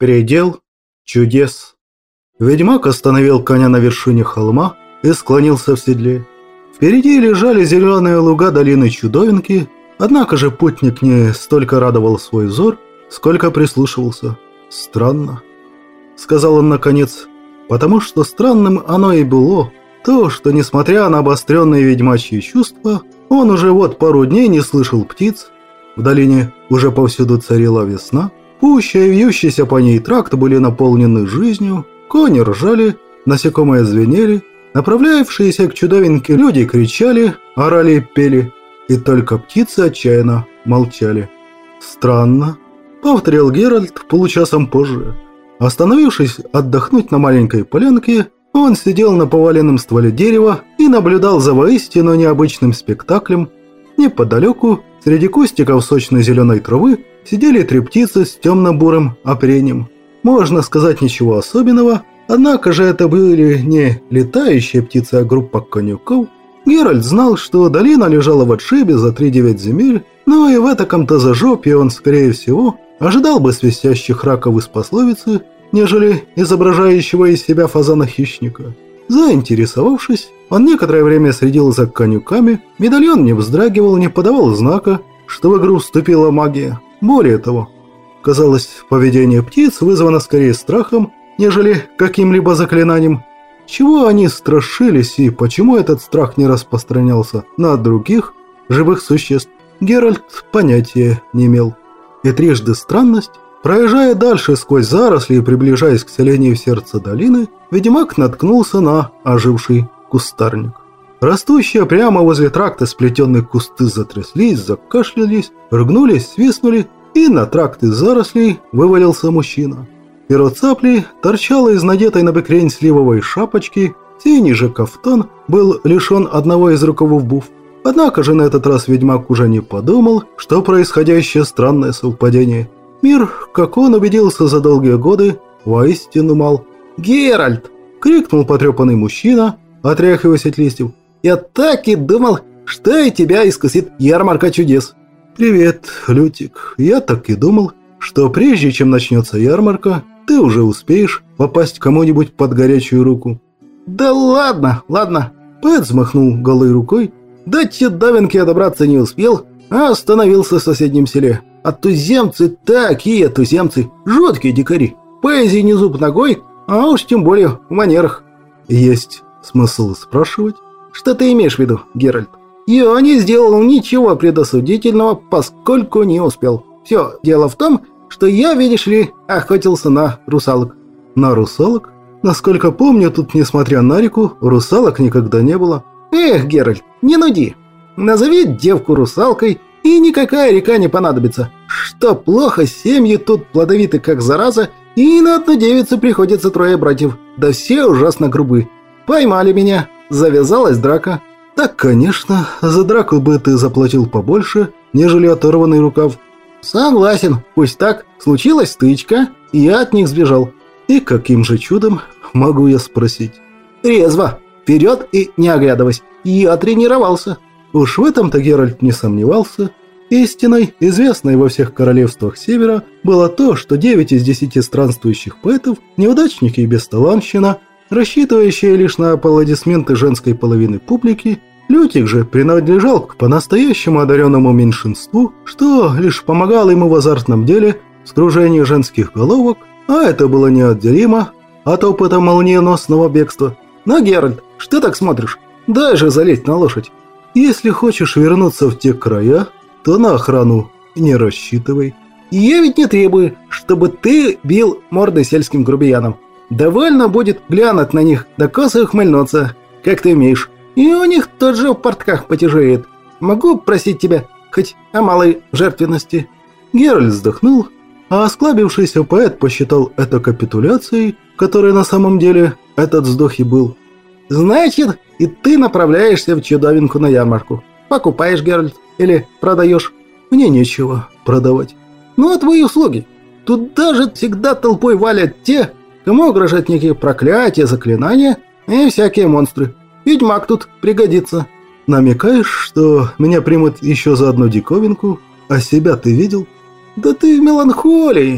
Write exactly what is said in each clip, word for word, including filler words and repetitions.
Предел чудес. Ведьмак остановил коня на вершине холма и склонился в седле. Впереди лежали зеленые луга долины Чудовинки, однако же путник не столько радовал свой взор, сколько прислушивался. «Странно», — сказал он наконец, потому что странным оно и было, то, что, несмотря на обостренные ведьмачьи чувства, он уже вот пару дней не слышал птиц. В долине уже повсюду царила весна, пуща и вьющийся по ней тракт были наполнены жизнью, кони ржали, насекомые звенели, направлявшиеся к Чудовинке люди кричали, орали и пели, и только птицы отчаянно молчали. «Странно», — повторил Геральт получасом позже. Остановившись отдохнуть на маленькой полянке, он сидел на поваленном стволе дерева и наблюдал за воистину необычным спектаклем. Неподалеку, среди кустиков сочной зеленой травы, сидели три птицы с темно-бурым оперением. Можно сказать, ничего особенного, однако же это были не летающие птицы, а группа конюков. Геральт знал, что долина лежала в отшибе за три-девять земель, но и в этаком-то зажопье он, скорее всего, ожидал бы свистящих раков из пословицы, нежели изображающего из себя фазана-хищника. Заинтересовавшись, он некоторое время следил за конюками, медальон не вздрагивал, не подавал знака, что в игру вступила магия. Более того, казалось, поведение птиц вызвано скорее страхом, нежели каким-либо заклинанием. Чего они страшились и почему этот страх не распространялся на других живых существ, Геральт понятия не имел. И трижды странность, проезжая дальше сквозь заросли и приближаясь к селению в сердце долины, ведьмак наткнулся на оживший кустарник. Растущие прямо возле тракта сплетенные кусты затряслись, закашлялись, рыгнулись, свистнули, и на тракт из зарослей вывалился мужчина. Перо цапли торчало из надетой на бекрень сливовой шапочки, синий же кафтан был лишен одного из рукавов буф. Однако же на этот раз ведьмак уже не подумал, что происходящее странное совпадение. Мир, как он убедился за долгие годы, воистину мал. «Геральт!» — крикнул потрепанный мужчина, отряхиваясь от листьев. «Я так и думал, что и тебя искусит ярмарка чудес!» «Привет, Лютик. Я так и думал, что прежде чем начнется ярмарка, ты уже успеешь попасть кому-нибудь под горячую руку». «Да ладно, ладно!» Пэт взмахнул голой рукой. «До Чудовинки я добраться не успел, а остановился в соседнем селе. А туземцы такие туземцы, жуткие дикари. Поэзии не зуб ногой, а уж тем более в манерах». «Есть смысл спрашивать?» «Что ты имеешь в виду, Геральт?» «Я не сделал ничего предосудительного, поскольку не успел. Все дело в том, что я, видишь ли, охотился на русалок». «На русалок? Насколько помню, тут, несмотря на реку, русалок никогда не было». «Эх, Геральт, не нуди. Назови девку русалкой, и никакая река не понадобится. Что плохо, семьи тут плодовиты как зараза, и на одну девицу приходится трое братьев. Да все ужасно грубы. Поймали меня, завязалась драка». «Так, конечно, за драку бы ты заплатил побольше, нежели оторванный рукав». «Согласен, пусть так. Случилась стычка, и я от них сбежал». «И каким же чудом, могу я спросить?» «Резво. Вперед и не оглядывайся. Я тренировался». Уж в этом-то Геральт не сомневался. Истиной, известной во всех королевствах Севера, было то, что девять из десяти странствующих поэтов – неудачники и бесталанщина, рассчитывающие лишь на аплодисменты женской половины публики. Лютик же принадлежал к по-настоящему одаренному меньшинству, что лишь помогало ему в азартном деле с кружением женских головок, а это было неотделимо от опыта молниеносного бегства. «Ну, Геральт, что так смотришь? Дай же залезть на лошадь». «Если хочешь вернуться в те края, то на охрану не рассчитывай». «Я ведь не требую, чтобы ты бил мордой сельским грубиянам. Довольно будет глянуть на них, да косо ухмыльнуться, как ты умеешь. И у них тот же в портках потяжеет. Могу просить тебя хоть о малой жертвенности». Геральт вздохнул, а осклабившийся поэт посчитал это капитуляцией, которой на самом деле этот вздох и был. «Значит, и ты направляешься в Чудовинку на ярмарку. Покупаешь, Геральт, или продаешь?» «Мне нечего продавать». «Ну, а твои услуги? Тут даже всегда толпой валят те, кому угрожают некие проклятия, заклинания и всякие монстры. Ведьмак тут пригодится». «Намекаешь, что меня примут еще за одну диковинку? А себя ты видел?» «Да ты в меланхолии.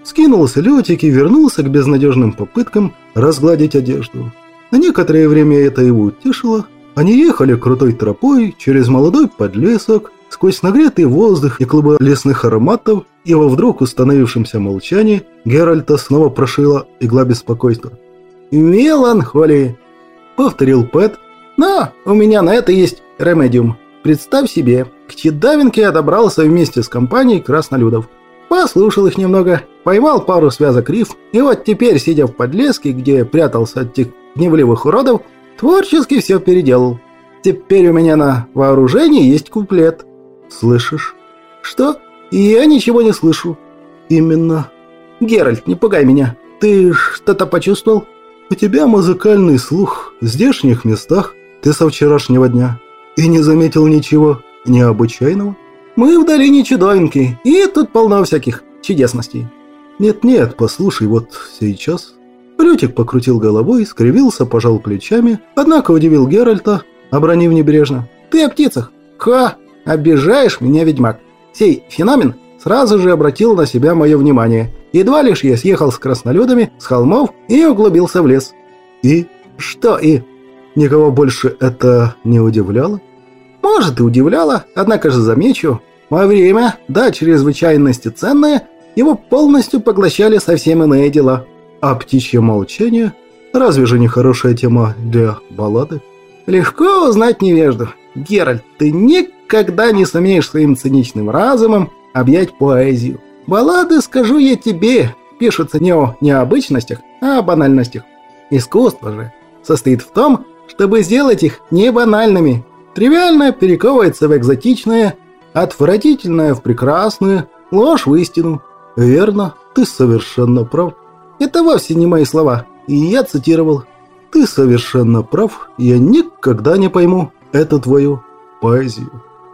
Скинулся Лютик и вернулся к безнадежным попыткам разгладить одежду. На некоторое время это его утешило. Они ехали крутой тропой через молодой подлесок, сквозь нагретый воздух и клубы лесных ароматов, и во вдруг установившемся молчании Геральта снова прошила игла беспокойства. «Меланхолия», — повторил Пэт, — «но у меня на это есть ремедиум. Представь себе, к Чудовинке я добрался вместе с компанией краснолюдов. Послушал их немного, поймал пару связок риф, и вот теперь, сидя в подлеске, где прятался от тех гневливых уродов, творчески все переделал. Теперь у меня на вооружении есть куплет». «Слышишь?» «Что? Я ничего не слышу». «Именно». «Геральт, не пугай меня. Ты что-то почувствовал?» «У тебя музыкальный слух в здешних местах, ты со вчерашнего дня, и не заметил ничего необычайного?» «Мы в долине Чудовинки, и тут полно всяких чудесностей». «Нет-нет, послушай, вот сейчас». Лютик покрутил головой, скривился, пожал плечами, однако удивил Геральта, обронив небрежно: «Ты о птицах? Ха! Обижаешь меня, ведьмак. Сей феномен сразу же обратил на себя мое внимание. Едва лишь я съехал с краснолюдами с холмов и углубился в лес». «И?» «Что «и»?» «Никого больше это не удивляло?» «Может, и удивляло, однако же замечу, во время, да, чрезвычайности ценное, его полностью поглощали совсем иные дела». «А птичье молчание? Разве же не хорошая тема для баллады?» «Легко узнать невежду. Геральт, ты никогда не сумеешь своим циничным разумом объять поэзию. Баллады, скажу я тебе, пишутся не о необычностях, а о банальностях. Искусство же состоит в том, чтобы сделать их не банальными. Тривиальное перековывается в экзотичное, отвратительное в прекрасное, ложь в истину». «Верно, ты совершенно прав». «Это вовсе не мои слова, и я цитировал». «Ты совершенно прав, я никогда не пойму эту твою поэзию».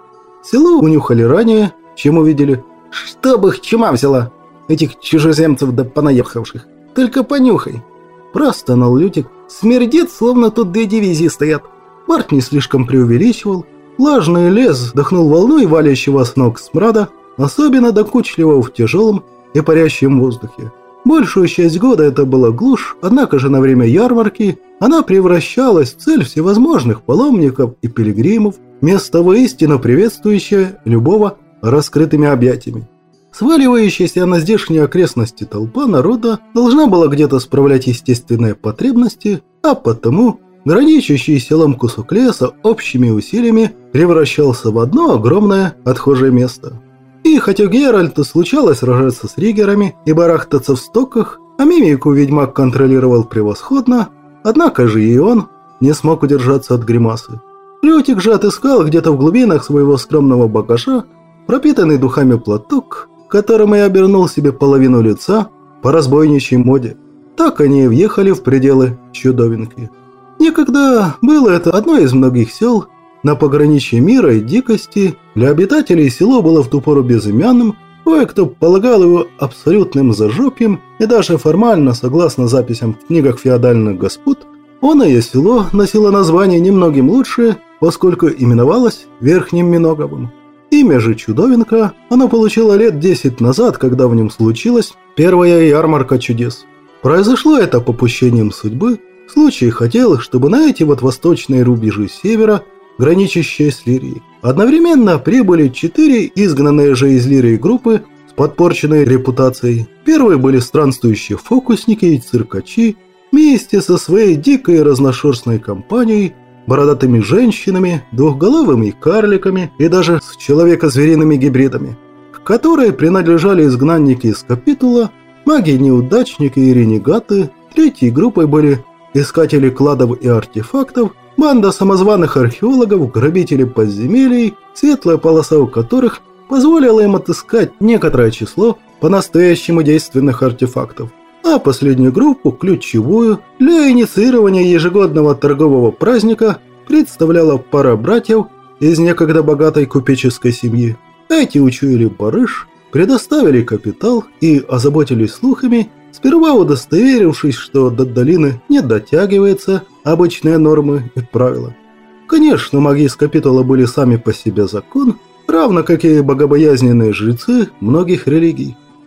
Село унюхали ранее, чем увидели. «Чтоб их чума взяла, этих чужеземцев да понаехавших. Только понюхай». Простонал Лютик. «Смердит, словно тут две дивизии стоят». Март не слишком преувеличивал. Влажный лес вдохнул волной валящего с ног смрада, особенно докучливого в тяжелом и парящем воздухе. Большую часть года это была глушь, однако же на время ярмарки она превращалась в цель всевозможных паломников и пилигримов, место воистину приветствующее любого раскрытыми объятиями. Сваливающаяся на здешние окрестности толпа народа должна была где-то справлять естественные потребности, а потому граничащий селом кусок леса общими усилиями превращался в одно огромное отхожее место. И хотя Геральту случалось сражаться с риггерами и барахтаться в стоках, а мимику ведьмак контролировал превосходно, однако же и он не смог удержаться от гримасы. Лютик же отыскал где-то в глубинах своего скромного багажа пропитанный духами платок, которым и обернул себе половину лица по разбойничьей моде. Так они и въехали в пределы Чудовинки. Некогда было это одно из многих сел на пограничье мира и дикости. Для обитателей село было в ту пору безымянным, кое-кто полагал его абсолютным зажопьем, и даже формально, согласно записям в книгах феодальных господ, оное село носило название немногим лучшее, поскольку именовалось Верхним Миноговым. Имя же Чудовинка оно получило лет десять назад, когда в нем случилась первая ярмарка чудес. Произошло это попущением судьбы. Случай хотел, чтобы на эти вот восточные рубежи севера, граничащие с Лирией, одновременно прибыли четыре изгнанные же из Лирии группы с подпорченной репутацией. Первые были странствующие фокусники и циркачи вместе со своей дикой разношерстной компанией, бородатыми женщинами, двухголовыми карликами и даже с человеко-звериными гибридами, к которой принадлежали изгнанники из Капитула, маги-неудачники и ренегаты. Третьей группой были искатели кладов и артефактов, банда самозваных археологов, грабители подземелий, светлая полоса у которых позволила им отыскать некоторое число по-настоящему действенных артефактов. А последнюю группу, ключевую, для инициирования ежегодного торгового праздника представляла пара братьев из некогда богатой купеческой семьи. Эти учуяли барыш, предоставили капитал и озаботились слухами, сперва удостоверившись, что до долины не дотягиваются обычные нормы и правила. Конечно, маги из Капитула были сами по себе закон, равно как и богобоязненные жрецы многих религий.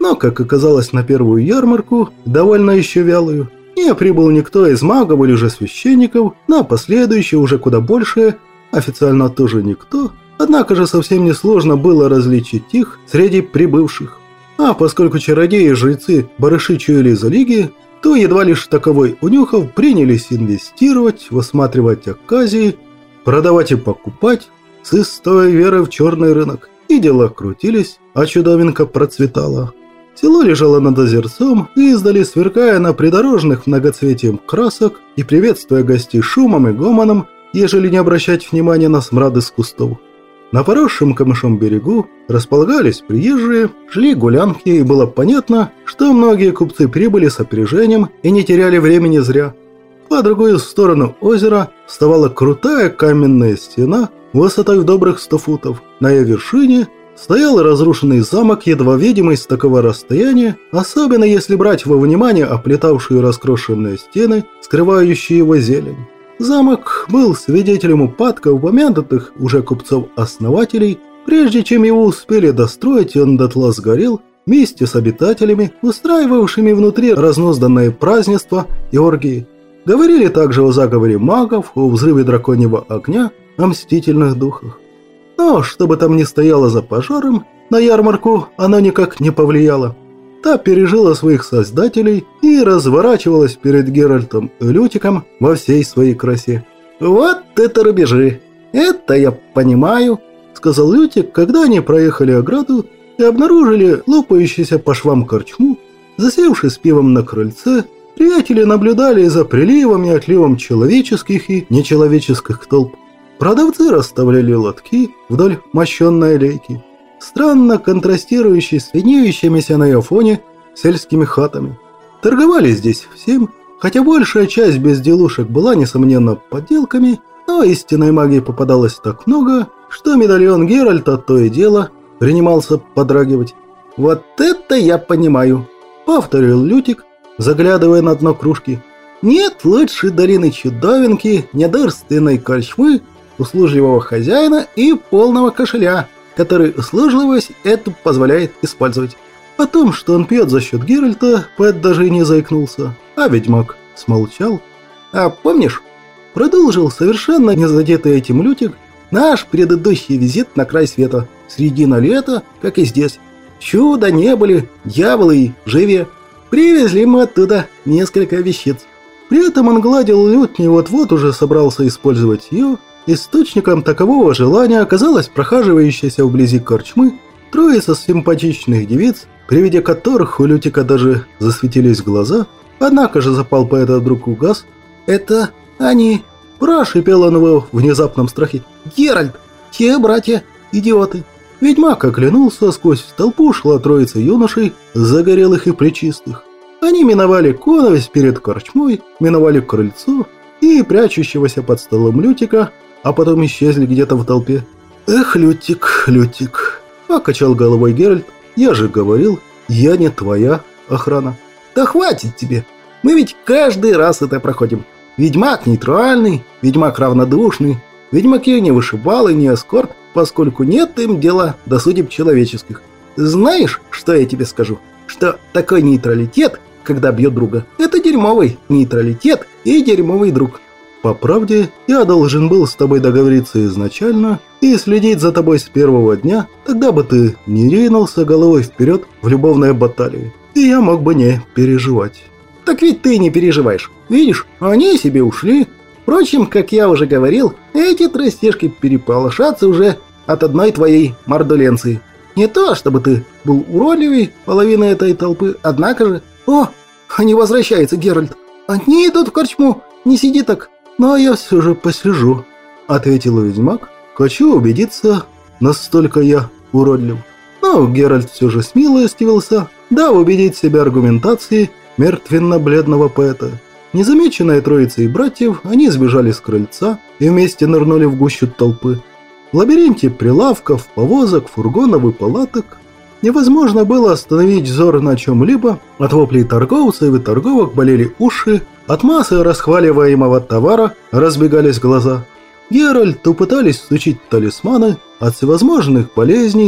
Но, как оказалось, на первую ярмарку, довольно еще вялую, не прибыл никто из магов или же священников, на последующие уже куда больше, официально тоже никто, однако же совсем несложно было различить их среди прибывших. А поскольку чародеи и жрецы барыши чуяли за лиги, то едва лишь таковой унюхов принялись инвестировать, высматривать оказии, продавать и покупать с истой верой в черный рынок. И дела крутились, а чудовинка процветала. Село лежало над озерцом, и издали, сверкая на придорожных многоцветием красок и приветствуя гостей шумом и гомоном, ежели не обращать внимания на смрад из кустов. На поросшем камышом берегу располагались приезжие, шли гулянки, и было понятно, что многие купцы прибыли с опережением и не теряли времени зря. По другую сторону озера вставала крутая каменная стена высотой в добрых сто футов. На ее вершине стоял разрушенный замок, едва видимый с такого расстояния, особенно если брать во внимание оплетавшие раскрошенные стены, скрывающие его зелень. Замок был свидетелем упадка упомянутых уже купцов-основателей, прежде чем его успели достроить, и он дотла сгорел вместе с обитателями, устраивавшими внутри разнузданное празднество и оргии. Говорили также о заговоре магов, о взрыве драконьего огня, о мстительных духах. Но, что бы там ни стояло за пожаром, на ярмарку оно никак не повлияло. Та пережила своих создателей и разворачивалась перед Геральтом и Лютиком во всей своей красе. «Вот это рубежи! Это я понимаю!» — сказал Лютик, когда они проехали ограду и обнаружили лопающуюся по швам корчму. Засевшись с пивом на крыльце, приятели наблюдали за приливом и отливом человеческих и нечеловеческих толп. Продавцы расставляли лотки вдоль мощенной аллейки, странно контрастирующие с виднеющимися на ее фоне сельскими хатами. Торговали здесь всем, хотя большая часть безделушек была, несомненно, подделками, но истинной магии попадалось так много, что медальон Геральта то и дело принимался подрагивать. «Вот это я понимаю», — повторил Лютик, заглядывая на дно кружки. «Нет лучше долины чудовинки, недырственной корчмы, услужливого хозяина и полного кошеля, который услужливость эту позволяет использовать». О том, что он пьет за счет Геральта, поэт даже и не заикнулся, а ведьмак смолчал. «А помнишь, — продолжил совершенно не задетый этим Лютик, — наш предыдущий визит на край света, середина лета, как и здесь. Чудо не были, дьяволы и живее. Привезли мы оттуда несколько вещиц». При этом он гладил лютню и вот-вот уже собрался использовать ее. Источником такового желания оказалась прохаживающаяся вблизи корчмы троица симпатичных девиц, при виде которых у Лютика даже засветились глаза, однако же запал поэта вдруг угас. «Это они!» – прошипел он его в внезапном страхе. «Геральт! Те братья! Идиоты!» Ведьмак оглянулся, сквозь толпу шла троица юношей, загорелых и плечистых. Они миновали коновесь перед корчмой, миновали крыльцо и прячущегося под столом Лютика, а потом исчезли где-то в толпе. «Эх, Лютик, Лютик!» – покачал головой Геральт. «Я же говорил, я не твоя охрана». «Да хватит тебе! Мы ведь каждый раз это проходим. Ведьмак нейтральный, ведьмак равнодушный, ведьмаки не вышибалы, не эскорт, поскольку нет им дела до судеб человеческих. Знаешь, что я тебе скажу? Что такой нейтралитет, когда бьет друга, это дерьмовый нейтралитет и дерьмовый друг». «По правде, я должен был с тобой договориться изначально и следить за тобой с первого дня, тогда бы ты не ринулся головой вперед в любовные баталии, и я мог бы не переживать». «Так ведь ты не переживаешь. Видишь, они себе ушли. Впрочем, как я уже говорил, эти тростишки переполошатся уже от одной твоей мордуленции. Не то, чтобы ты был уродливей половины этой толпы, однако же... О, они возвращаются, Геральт. Они идут в корчму. Не сиди так». «Но я все же посижу», — ответил ведьмак. «Хочу убедиться, настолько я уродлив». Но Геральт все же смилостивился, дав убедить себя аргументацией мертвенно-бледного поэта. Незамеченные троицей братьев, они сбежали с крыльца и вместе нырнули в гущу толпы. В лабиринте прилавков, повозок, фургонов и палаток невозможно было остановить взор на чем-либо. От воплей торговцев и торговок болели уши, от массы расхваливаемого товара разбегались глаза. Геральту пытались всучить талисманы от всевозможных болезней,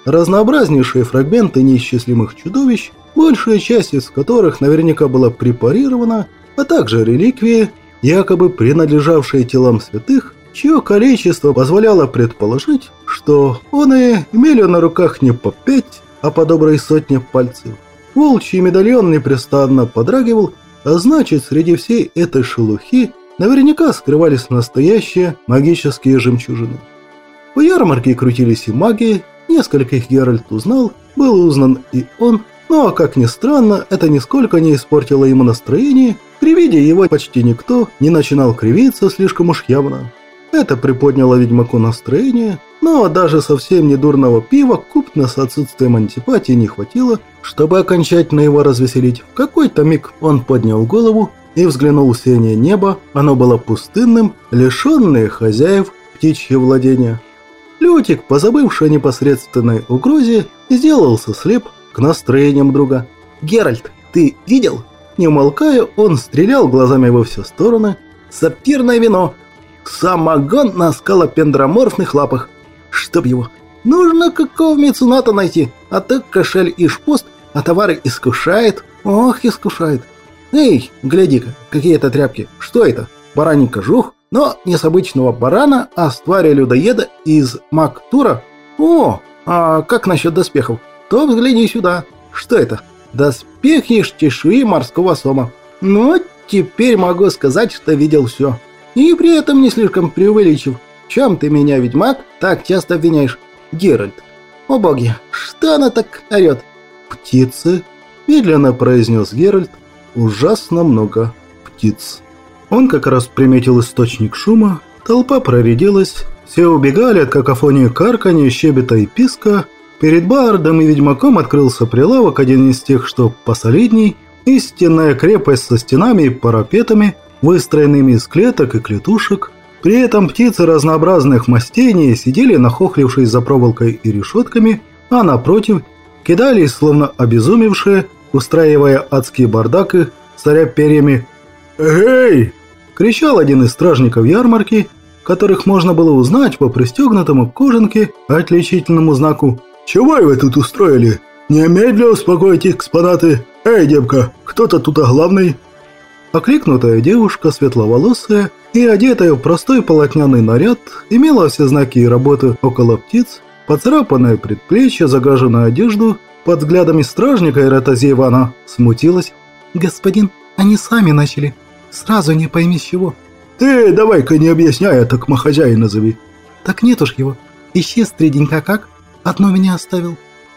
разнообразнейшие фрагменты неисчислимых чудовищ, большая часть из которых наверняка была препарирована, а также реликвии, якобы принадлежавшие телам святых, чье количество позволяло предположить, что они имели на руках не по пять, а по доброй сотне пальцев. Волчий медальон непрестанно подрагивал, а значит, среди всей этой шелухи наверняка скрывались настоящие магические жемчужины. По ярмарке крутились и маги, нескольких Геральт узнал, был узнан и он, но, как ни странно, это нисколько не испортило ему настроение, при виде его почти никто не начинал кривиться слишком уж явно. Это приподняло ведьмаку настроение, но даже совсем недурного пива купно с отсутствием антипатии не хватило, чтобы окончательно его развеселить. В какой-то миг он поднял голову и взглянул в синее небо, оно было пустынным, лишенное хозяев птичье владения. Лютик, позабывший о непосредственной угрозе, сделался слеп к настроениям друга. «Геральт, ты видел?» Не умолкая, он стрелял глазами во все стороны. «Сапфирное вино! Самогон на скалопендроморфных лапах! Чтоб его! Нужно какого мецената найти, а то кошель и шпост, а товары искушает. Ох, искушает! Эй, гляди-ка, какие-то тряпки! Что это? Бараний кожух? Но не с обычного барана, а с твари людоеда из Мактура. О, а как насчет доспехов? То взгляни сюда. Что это? Доспехи из чешуи морского сома. Ну, теперь могу сказать, что видел все. И при этом не слишком преувеличив. Чем ты меня, ведьмак, так часто обвиняешь? Геральт. О боги, что она так орет? Птицы, медленно произнес Геральт. Ужасно много птиц. Он как раз приметил источник шума, толпа проредилась, все убегали от какофонии карканья, щебета и писка. Перед бардом и ведьмаком открылся прилавок, один из тех, что посолидней, истинная крепость со стенами и парапетами, выстроенными из клеток и клетушек. При этом птицы разнообразных мастей не сидели, нахохлившись за проволокой и решетками, а напротив кидались, словно обезумевшие, устраивая адские бардаки, царя перьями. «Эй!» – кричал один из стражников ярмарки, которых можно было узнать по пристегнутому к кожанке отличительному знаку. «Чего вы тут устроили? Немедленно успокойте экспонаты! Эй, девка, кто-то тут главный!» Окликнутая девушка, светловолосая и одетая в простой полотняный наряд, имела все знаки работы около птиц, поцарапанное предплечье, загаженную одежду. Под взглядами стражника и ротозеева она смутилась. «Господин, они сами начали. Сразу не пойми с чего». «Ты давай-ка не объясняй, а так хозяина назови». «Так нет уж его. Исчез три денька как? Одно меня оставил».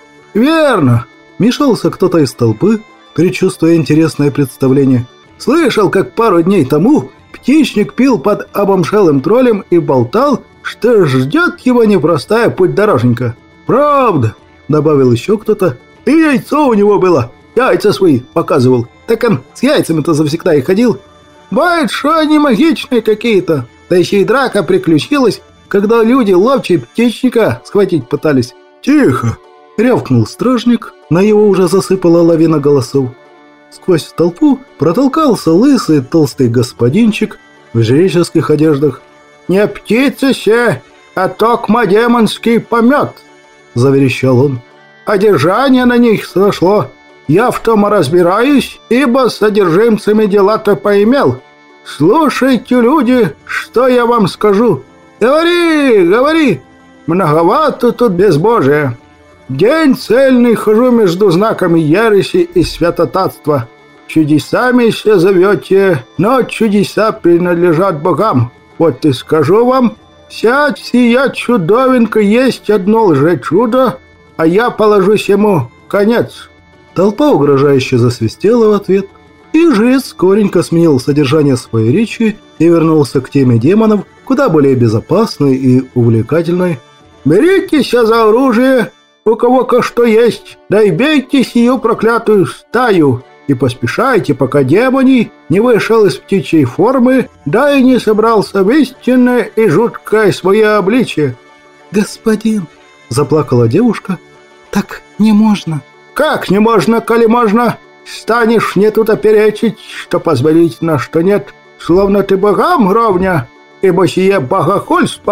«Верно!» – мешался кто-то из толпы, предчувствуя интересное представление. «Слышал, как пару дней тому птичник пил под обомшелым троллем и болтал, что ждет его непростая путь-дороженька. Правда!» – добавил еще кто-то. «И яйцо у него было. Яйца свои показывал. Так он с яйцами-то завсегда и ходил. Бывает, что они магичные какие-то. Да еще и драка приключилась, когда люди ловчей птичника схватить пытались». «Тихо!» – рявкнул стражник, на его уже засыпала лавина голосов. Сквозь толпу протолкался лысый толстый господинчик в жреческих одеждах. «Не птицы се, а токма демонский помет!» – заверещал он. «Одержание на них сошло. Я в том разбираюсь, ибо с содержимцами дела-то поимел. Слушайте, люди, что я вам скажу. Говори, говори, многовато тут безбожия. День цельный хожу между знаками ереси и святотатства. Чудесами все зовете, но чудеса принадлежат богам. Вот и скажу вам, вся сия чудовинка есть одно лжечудо, а я положусь ему конец». Толпа угрожающе засвистела в ответ, и жрец скоренько сменил содержание своей речи и вернулся к теме демонов, куда более безопасной и увлекательной. «Беритесь за оружие, у кого-ко что есть, да и бейте сию проклятую стаю, и поспешайте, пока демоний не вышел из птичьей формы, да и не собрался в истинное и жуткое свое обличие». «Господин», — заплакала девушка, — «так не можно». «Как не можно, коли можно? Станешь мне тут оперечить, что позволительно, что нет, словно ты богам ровня, ибо сие богохульство.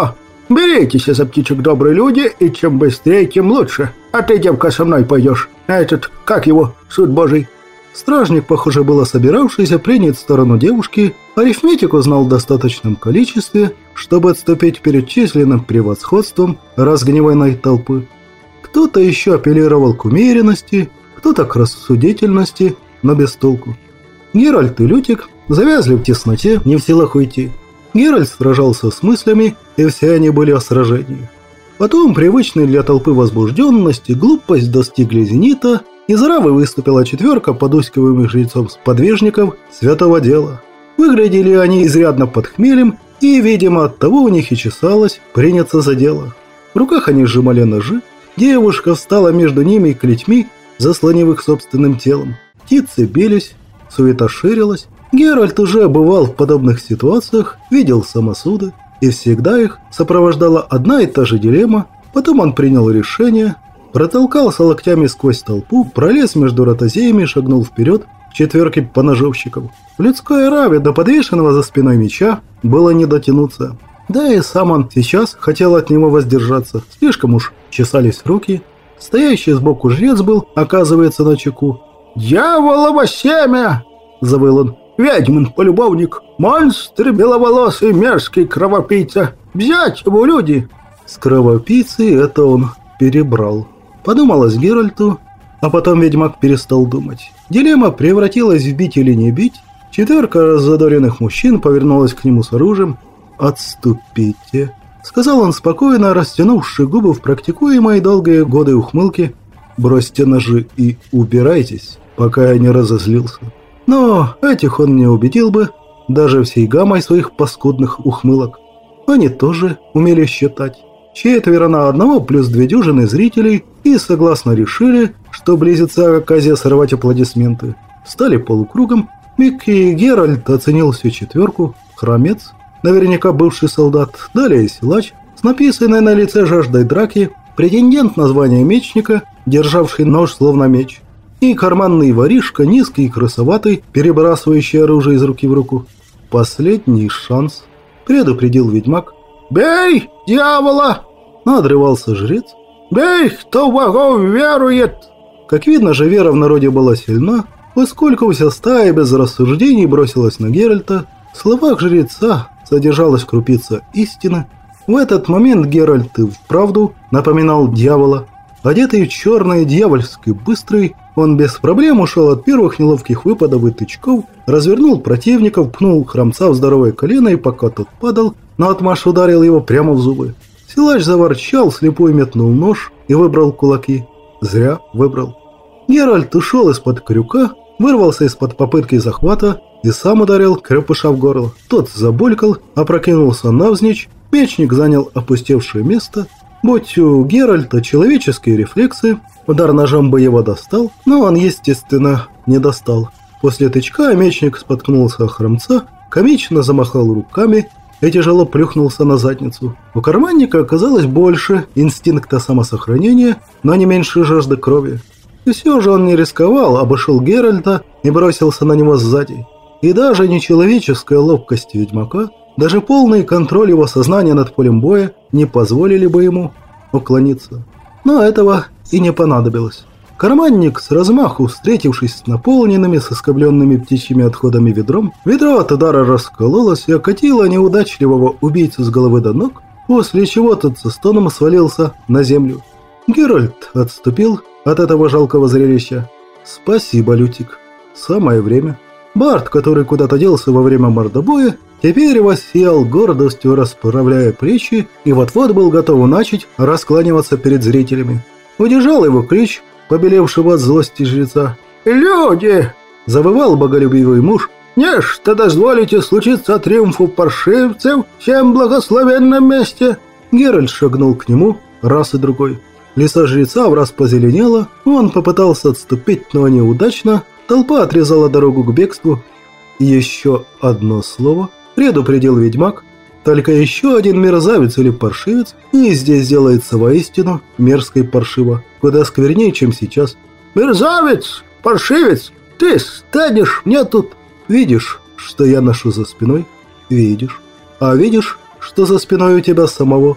Беритесь за птичек, добрые люди, и чем быстрее, тем лучше. А ты, девка, со мной пойдешь. А этот, как его, суд божий?» Стражник, похоже, было собиравшийся принять сторону девушки, арифметику знал в достаточном количестве, чтобы отступить перед численным превосходством разгневанной толпы. Кто-то еще апеллировал к умеренности, кто-то к рассудительности, но без толку. Геральт и Лютик завязли в тесноте, не в силах уйти. Геральт сражался с мыслями, и все они были о сражении. Потом, привычные для толпы возбужденности, глупость достигли зенита, из равы выступила четверка подускиваемых жрецов-сподвижников святого дела. Выглядели они изрядно под хмелем, и, видимо, оттого у них и чесалось приняться за дело. В руках они сжимали ножи, девушка встала между ними и клетьми, заслонив их собственным телом. Птицы бились, суета ширилась. Геральт уже бывал в подобных ситуациях, видел самосуды, и всегда их сопровождала одна и та же дилемма. Потом он принял решение, протолкался локтями сквозь толпу, пролез между ротозеями и шагнул вперед к четверке поножовщиков. В людской раве до подвешенного за спиной меча было не дотянуться. Да и сам он сейчас хотел от него воздержаться, слишком уж чесались руки. Стоящий сбоку жрец был, оказывается, на чеку. «Дьяволово семя!» – завыл он. «Ведьмин полюбовник, монстр беловолосый, мерзкий кровопийца! Взять его, люди!» С кровопийцей это он перебрал. Подумалось Геральту, а потом ведьмак перестал думать. Дилемма превратилась в бить или не бить. Четверка раззадоренных мужчин повернулась к нему с оружием. «Отступите», — сказал он спокойно, растянувши губы в практикуемой долгие годы ухмылки. «Бросьте ножи и убирайтесь, пока я не разозлился». Но этих он не убедил бы, даже всей гаммой своих паскудных ухмылок. Они тоже умели считать. Четверо на одного плюс две дюжины зрителей и согласно решили, что близится оказия сорвать аплодисменты. Стали полукругом. Микки и Геральт оценил всю четверку. Хромец, наверняка бывший солдат, далее силач, с написанной на лице жаждой драки, претендент на звание мечника, державший нож словно меч, и карманный воришка, низкий и красоватый, перебрасывающий оружие из руки в руку. «Последний шанс», — предупредил ведьмак. «Бей, дьявола!» — надрывался жрец. «Бей, кто в богов верует!» Как видно же, вера в народе была сильна, поскольку вся стая без рассуждений бросилась на Геральта. В словах жреца содержалась крупица истины. В этот момент Геральт и вправду напоминал дьявола. Одетый в черный, дьявольский быстрый, он без проблем ушел от первых неловких выпадов и тычков, развернул противников, пнул хромца в здоровое колено, и пока тот падал, наотмашь ударил его прямо в зубы. Силач заворчал, слепой метнул нож и выбрал кулаки. Зря выбрал. Геральт ушел из-под крюка, вырвался из-под попытки захвата и сам ударил крепыша в горло. Тот забулькал, опрокинулся навзничь, мечник занял опустевшее место. Будь у Геральта человеческие рефлексы, удар ножом бы его достал, но он, естественно, не достал. После тычка мечник споткнулся о хромца, комично замахал руками и тяжело плюхнулся на задницу. У карманника оказалось больше инстинкта самосохранения, но не меньше жажды крови. И все же он не рисковал, обошел Геральта и бросился на него сзади. И даже нечеловеческая ловкость ведьмака, даже полный контроль его сознания над полем боя не позволили бы ему уклониться. Но этого и не понадобилось. Карманник с размаху, встретившись с наполненными соскобленными птичьими отходами ведром, ведро от удара раскололось и окатило неудачливого убийцу с головы до ног, после чего тот со стоном свалился на землю. Геральт отступил от этого жалкого зрелища. «Спасибо, Лютик. Самое время». Барт, который куда-то делся во время мордобоя, теперь воссиял гордостью, расправляя плечи, и вот-вот был готов начать раскланиваться перед зрителями. Удержал его клич, побелевшего от злости жреца. «Люди!» – завывал боголюбивый муж. «Нечто дозволите случиться триумфу паршивцев в всем благословенном месте!» Геральт шагнул к нему раз и другой. Лицо жреца враз позеленело, он попытался отступить, но неудачно. Толпа отрезала дорогу к бегству. «Еще одно слово», – предупредил ведьмак. «Только еще один мерзавец или паршивец, и здесь делается воистину мерзко и паршиво, куда сквернее, чем сейчас». «Мерзавец! Паршивец! Ты станешь мне тут!» «Видишь, что я ношу за спиной?» «Видишь. А видишь, что за спиной у тебя самого?»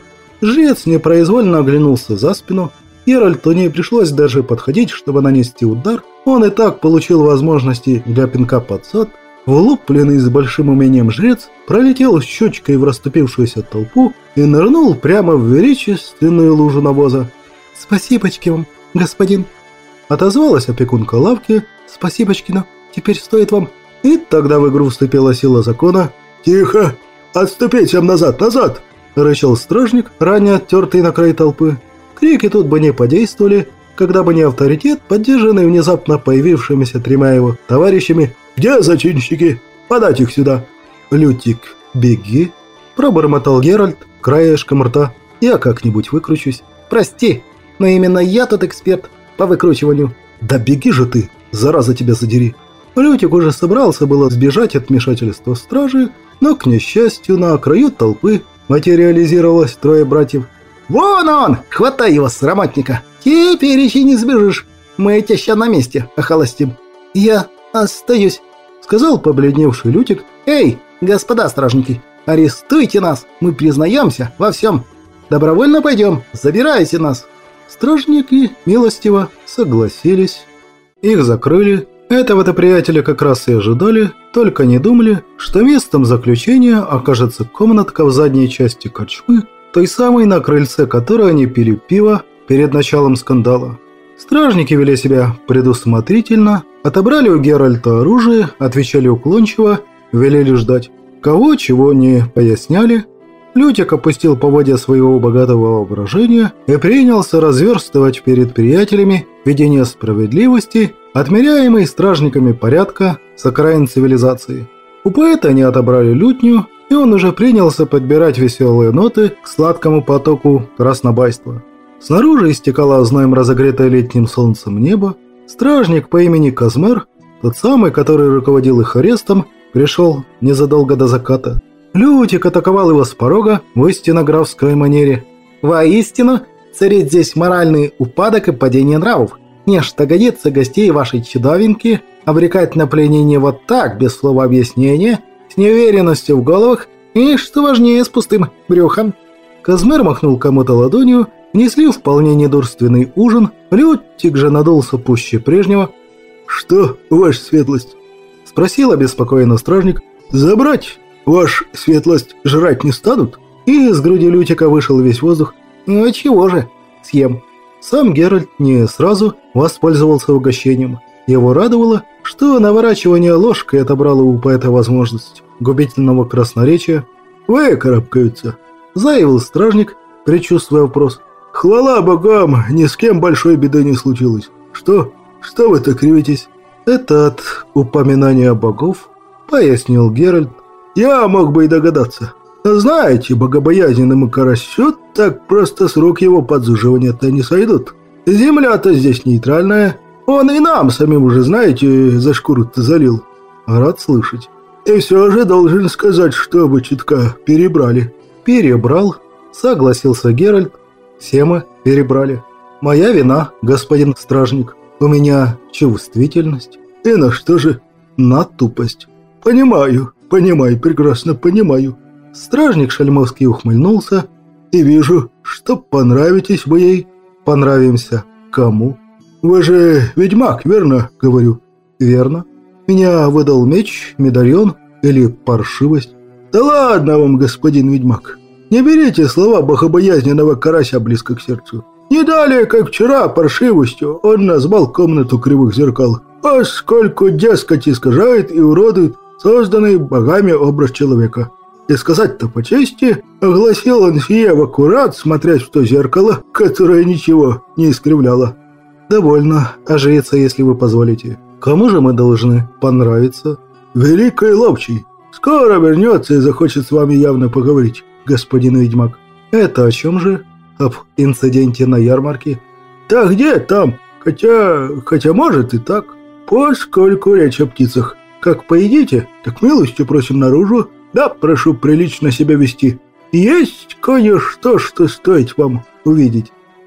Жрец непроизвольно оглянулся за спину. Геральту не пришлось даже подходить, чтобы нанести удар. Он и так получил возможности для пинка под зад. Влупленный с большим умением жрец пролетел щечкой в расступившуюся толпу и нырнул прямо в величественную лужу навоза. «Спасибочки вам, господин!» Отозвалась опекунка лавки. «Спасибочкина, теперь стоит вам...» И тогда в игру вступила сила закона. «Тихо! Отступить всем назад, назад!» — рычал стражник, ранее оттертый на край толпы. Крики тут бы не подействовали, когда бы не авторитет, поддержанный внезапно появившимися тремя его товарищами. «Где зачинщики? Подать их сюда!» «Лютик, беги!» – пробормотал Геральт краешком рта. «Я как-нибудь выкручусь». «Прости, но именно я тут эксперт по выкручиванию». «Да беги же ты, зараза тебя задери!» Лютик уже собрался было сбежать от вмешательства стражи, но, к несчастью, на краю толпы материализировалось трое братьев. «Вон он! Хватай его, срамотника! Теперь еще не сбежишь! Мы тебя ща на месте охолостим!» «Я остаюсь», — сказал побледневший Лютик. «Эй, господа стражники, арестуйте нас! Мы признаемся во всем! Добровольно пойдем, забирайте нас!» Стражники милостиво согласились. Их закрыли. Этого-то приятеля как раз и ожидали, только не думали, что местом заключения окажется комнатка в задней части корчмы, той самой, на крыльце которой они пили пиво перед началом скандала. Стражники вели себя предусмотрительно, отобрали у Геральта оружие, отвечали уклончиво, велели ждать. Кого, чего не поясняли. Лютик опустил поводья своего богатого воображения и принялся разверстывать перед приятелями видение справедливости, отмеряемый стражниками порядка с окраин цивилизации. У поэта они отобрали лютню, и он уже принялся подбирать веселые ноты к сладкому потоку краснобайства. Снаружи истекало знаем разогретое летним солнцем небо. Стражник по имени Казмер, тот самый, который руководил их арестом, пришел незадолго до заката. Лютик атаковал его с порога в истинно графской манере. «Воистину, царит здесь моральный упадок и падение нравов. Не что годится гостей вашей чудовинки обрекать на пленение вот так, без слова объяснения, с неуверенностью в головах и, что важнее, с пустым брюхом». Казмер махнул кому-то ладонью, несли вполне недурственный ужин, Лютик же надулся пуще прежнего. «Что, ваша светлость?» – спросил обеспокоенно стражник. «Забрать? Ваша светлость жрать не станут?» И из груди Лютика вышел весь воздух. «Ну чего же, съем». Сам Геральт не сразу воспользовался угощением. Его радовало, что наворачивание ложкой отобрало у поэта возможность губительного красноречия. «Выкарабкаются», – заявил стражник, предчувствуя вопрос. «Хвала богам, ни с кем большой беды не случилось. Что? Что вы так кривитесь?» «Это от упоминания богов», – пояснил Геральт. «Я мог бы и догадаться. Знаете, богобоязненному карасю так просто с рук его подзуживания-то не сойдут. Земля-то здесь нейтральная. Он и нам самим уже, знаете, за шкуру-то залил». «Рад слышать». «И все же должен сказать, что вы чутка перебрали». «Перебрал», — согласился Геральт. «Все мы перебрали. Моя вина, господин стражник. У меня чувствительность». «И на что же?» «На тупость». «Понимаю, понимаю, прекрасно понимаю». Стражник Шальмовский ухмыльнулся. «И вижу, что понравитесь вы ей». «Понравимся кому?» «Вы же ведьмак, верно?» — говорю. «Верно. Меня выдал меч, медальон или паршивость». «Да ладно вам, господин ведьмак. Не берите слова богобоязненного карася близко к сердцу. Не далее, как вчера, паршивостью он назвал комнату кривых зеркал. Поскольку, дескать, искажает и уродует созданный богами образ человека. И сказать-то по чести, огласил он сие в аккурат, смотрясь в то зеркало, которое ничего не искривляло». «Довольно оживиться, если вы позволите. Кому же мы должны понравиться?» «Великой ловчей. Скоро вернется и захочет с вами явно поговорить, господин ведьмак». «Это о чем же? Об инциденте на ярмарке?» «Да где там? Хотя... хотя может и так. Поскольку речь о птицах. Как поедите, так милостью просим наружу. Да, прошу прилично себя вести. Есть кое-что, что стоит вам увидеть».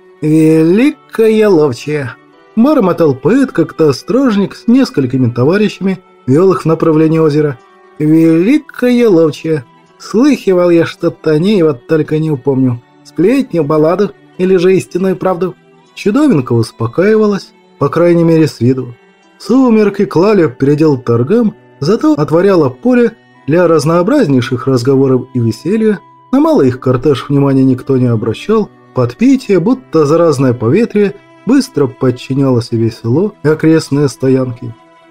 «Великая ловчая», – бормотал поэт, как-то стражник с несколькими товарищами вел их в направлении озера. «Великая ловчая. Слыхивал я что-то о ней, вот только не упомню. Сплетню, балладу или же истинную правду? Чудовинка успокаивалась, по крайней мере с виду. Сумерки клали предел торгам, зато отворяло поле для разнообразнейших разговоров и веселья. На малый их кортеж внимания никто не обращал. Подпитие, будто заразное поветрие, быстро подчиняло себе село и окрестные стоянки.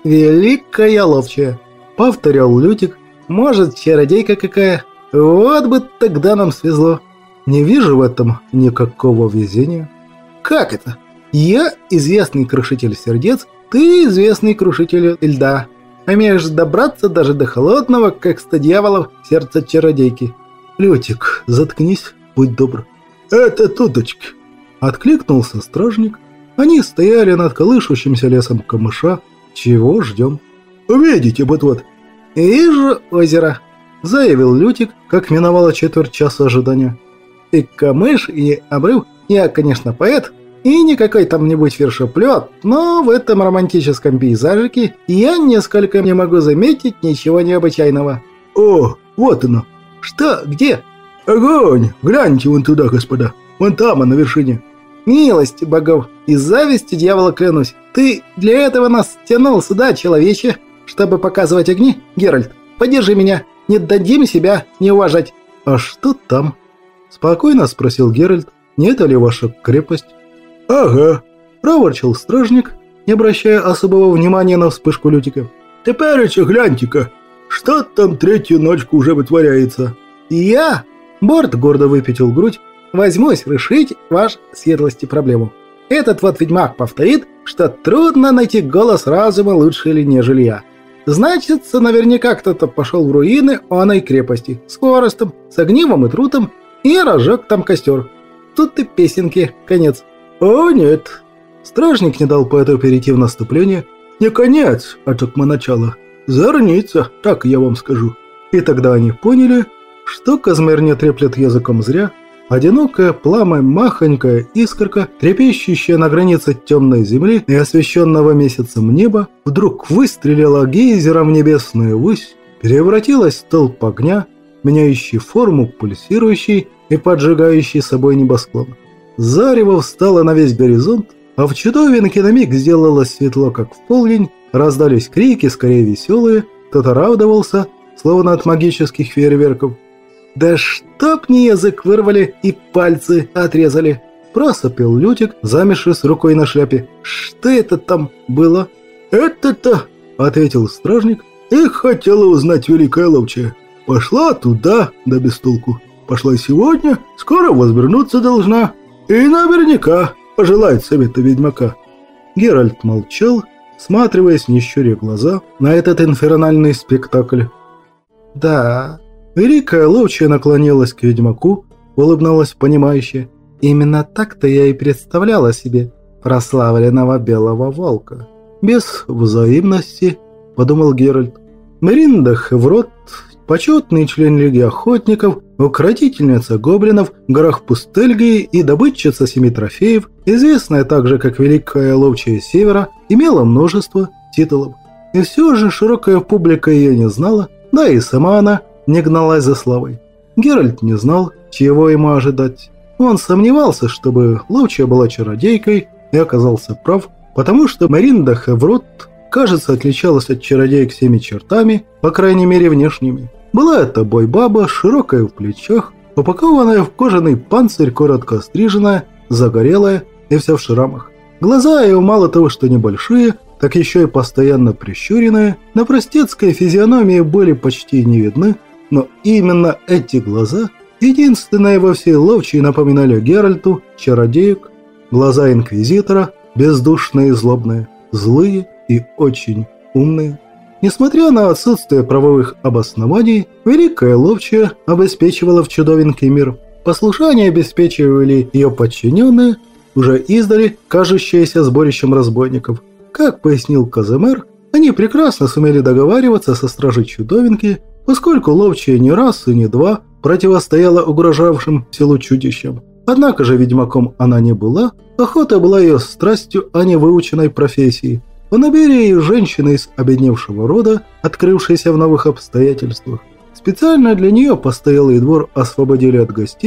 «Великая ловчая!» — повторял Лютик. «Может, чародейка какая? Вот бы тогда нам свезло!» «Не вижу в этом никакого везения». «Как это? Я известный крушитель сердец, ты известный крушитель льда. Умеешь добраться даже до холодного, как ста дьяволов, сердца чародейки». «Лютик, заткнись, будь добр». «Это туточки!» — откликнулся стражник. Они стояли над колышущимся лесом камыша. «Чего ждем?» «Увидите, вот-вот». «Вижу озеро», — заявил Лютик, как миновало четверть часа ожидания. «И камыш, и обрыв. Я, конечно, поэт, и не какой-то-нибудь вершоплет, но в этом романтическом пейзажике я несколько не могу заметить ничего необычайного». «О, вот оно». «Что? Где?» «Огонь! Гляньте вон туда, господа. Вон там, а на вершине». «Милости богов, из зависти дьявола клянусь. Ты для этого нас тянул сюда, человече, чтобы показывать огни? Геральт, поддержи меня, не дадим себя не уважать». «А что там?» — спокойно спросил Геральт. «Не это ли ваша крепость?» «Ага», — проворчал стражник, не обращая особого внимания на вспышку Лютика. «Теперь еще гляньте-ка, что там третью ночку уже вытворяется?» «Я?» — Борт гордо выпятил грудь. «Возьмусь решить ваш светлости проблему. Этот вот ведьмак повторит, что трудно найти голос разума лучше или нежели я. Значится, наверняка кто-то пошел в руины оной крепости с хворостом, с огнивом и трутом и разжег там костер. Тут и песенки, конец». «О, нет!» Стражник не дал поэту перейти в наступление. «Не конец, а только начало. Зорница, так я вам скажу». И тогда они поняли, что Казмер не треплет языком зря. Одинокая, пламя, махонькая искорка, трепещущая на границе темной земли и освещенного месяцем неба, вдруг выстрелила гейзером в небесную высь, превратилась в столб огня, меняющий форму, пульсирующий и поджигающий собой небосклон. Зарево встало на весь горизонт, а в чудовинке на миг сделалось светло, как в полдень, раздались крики, скорее веселые, кто-то радовался, словно от магических фейерверков. «Да чтоб мне язык вырвали и пальцы отрезали!» — просопел Лютик, замерший с рукой на шляпе. «Что это там было?» «Это-то!» — ответил стражник. «И хотела узнать великая ловчая. Пошла туда, да без толку. Пошла сегодня, скоро возвернуться должна. И наверняка пожелает совета ведьмака». Геральт молчал, всматриваясь, не щуря глаза, на этот инфернальный спектакль. «Да...» Великая ловчая наклонилась к ведьмаку, улыбнулась понимающе. «Именно так-то я и представляла себе прославленного белого волка». «Без взаимности», — подумал Геральт. Меринда Хеврот, почетный член Лиги Охотников, укротительница гоблинов в горах Пустельгии и добытчица семи трофеев, известная также как Великая Ловчая Севера, имела множество титулов. И все же широкая публика ее не знала, да и сама она не гналась за славой. Геральт не знал, чего ему ожидать. Он сомневался, чтобы Ловчая была чародейкой, и оказался прав, потому что Меринда Хеврот, кажется, отличалась от чародеек всеми чертами, по крайней мере внешними. Была это бойбаба, широкая в плечах, упакованная в кожаный панцирь, коротко стриженная, загорелая и вся в шрамах. Глаза ее мало того, что небольшие, так еще и постоянно прищуренные, на простецкой физиономии были почти не видны, но именно эти глаза, единственные во всей Ловчей, напоминали Геральту чародеек. Глаза инквизитора, бездушные и злобные, злые и очень умные. Несмотря на отсутствие правовых обоснований, Великая Ловчая обеспечивала в чудовинке мир. Послушание обеспечивали ее подчиненные, уже издали кажущиеся сборищем разбойников. Как пояснил Казмер, они прекрасно сумели договариваться со стражей чудовинки, поскольку Ловчая не раз и не два противостояла угрожавшим селу чудищам. Однако же ведьмаком она не была, охота была ее страстью, а не выученной профессией. В набере женщины из обедневшего рода, открывшейся в новых обстоятельствах. Специально для нее постоялый двор освободили от гостей